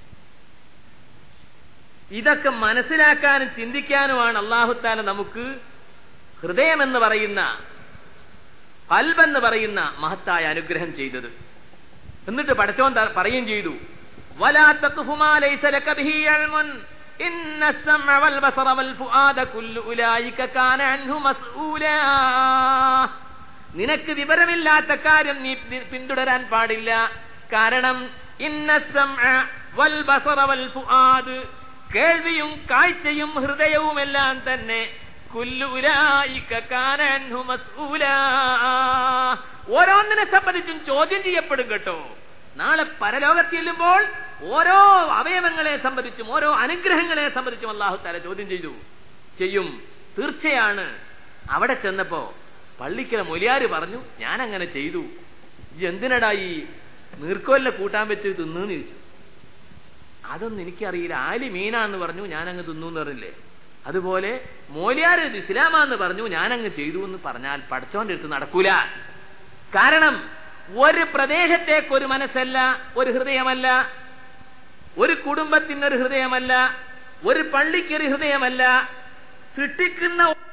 Speaker 2: ഇതൊക്കെ മനസ്സിലാക്കാനും ചിന്തിക്കാനുമാണ് അല്ലാഹു തആല നമുക്ക് ഹൃദയമെന്ന് പറയുന്ന, ഖൽബെന്ന് പറയുന്ന മഹത്തായ അനുഗ്രഹം ചെയ്തത്. എന്നിട്ട് പടച്ചോൻ പറയുകയും ചെയ്തു, വലാ തഖ്ഫു മാ ലൈസ ലക ബിഹി ഇൽമുൻ ഇന്ന അസ്സമഅ വൽ ബസറ വൽ ഫുആദ കുല്ലു ഉലൈക കാന അൻഹു മസ്ഊലാ. നിനക്ക് വിവരമില്ലാത്ത കാര്യം നീ പിന്തുടരാൻ പാടില്ല. കാരണം ഇന്ന സമഅ വൽ ബസറ വൽ ഫുആദ്, കേൾവിയും കാഴ്ചയും ഹൃദയവുമെല്ലാം തന്നെ കുല്ലു ഉലൈക കാന അൻഹു മസ്ഊലാ, ഓരോന്നിനെ സംബന്ധിച്ചും ചോദ്യം ചെയ്യപ്പെടും കേട്ടോ. നാളെ പരലോകത്ത് ചെല്ലുമ്പോൾ ഓരോ അവയവങ്ങളെ സംബന്ധിച്ചും ഓരോ അനുഗ്രഹങ്ങളെ സംബന്ധിച്ചും അല്ലാഹു തആല ചോദ്യം ചെയ്തു ചെയ്യും തീർച്ചയാണ്. അവിടെ ചെന്നപ്പോ പള്ളിക്കല മൊലിയാര് പറഞ്ഞു, ഞാൻ അങ്ങനെ ചെയ്തു. എന്തിനടാ ഈ നീർക്കോലിനെ കൂട്ടാൻ വെച്ച് തിന്നൂന്ന് ചോദിച്ചു. അതൊന്നും എനിക്കറിയില്ല, ആലി മീനാന്ന് പറഞ്ഞു, ഞാനങ്ങ് തിന്നു എന്ന് പറഞ്ഞില്ലേ. അതുപോലെ മോലിയാര് ഇത് ഇസ്ലാമാന്ന് പറഞ്ഞു, ഞാനങ്ങ് ചെയ്തു എന്ന് പറഞ്ഞാൽ പടച്ചോന്റെ അടുത്ത് നടക്കൂല. കാരണം ഒരു പ്രദേശത്തേക്കൊരു മനസ്സല്ല, ഒരു ഹൃദയമല്ല, ഒരു കുടുംബത്തിനൊരു ഹൃദയമല്ല, ഒരു പള്ളിക്കൊരു ഹൃദയമല്ല, സൃഷ്ടിക്കുന്ന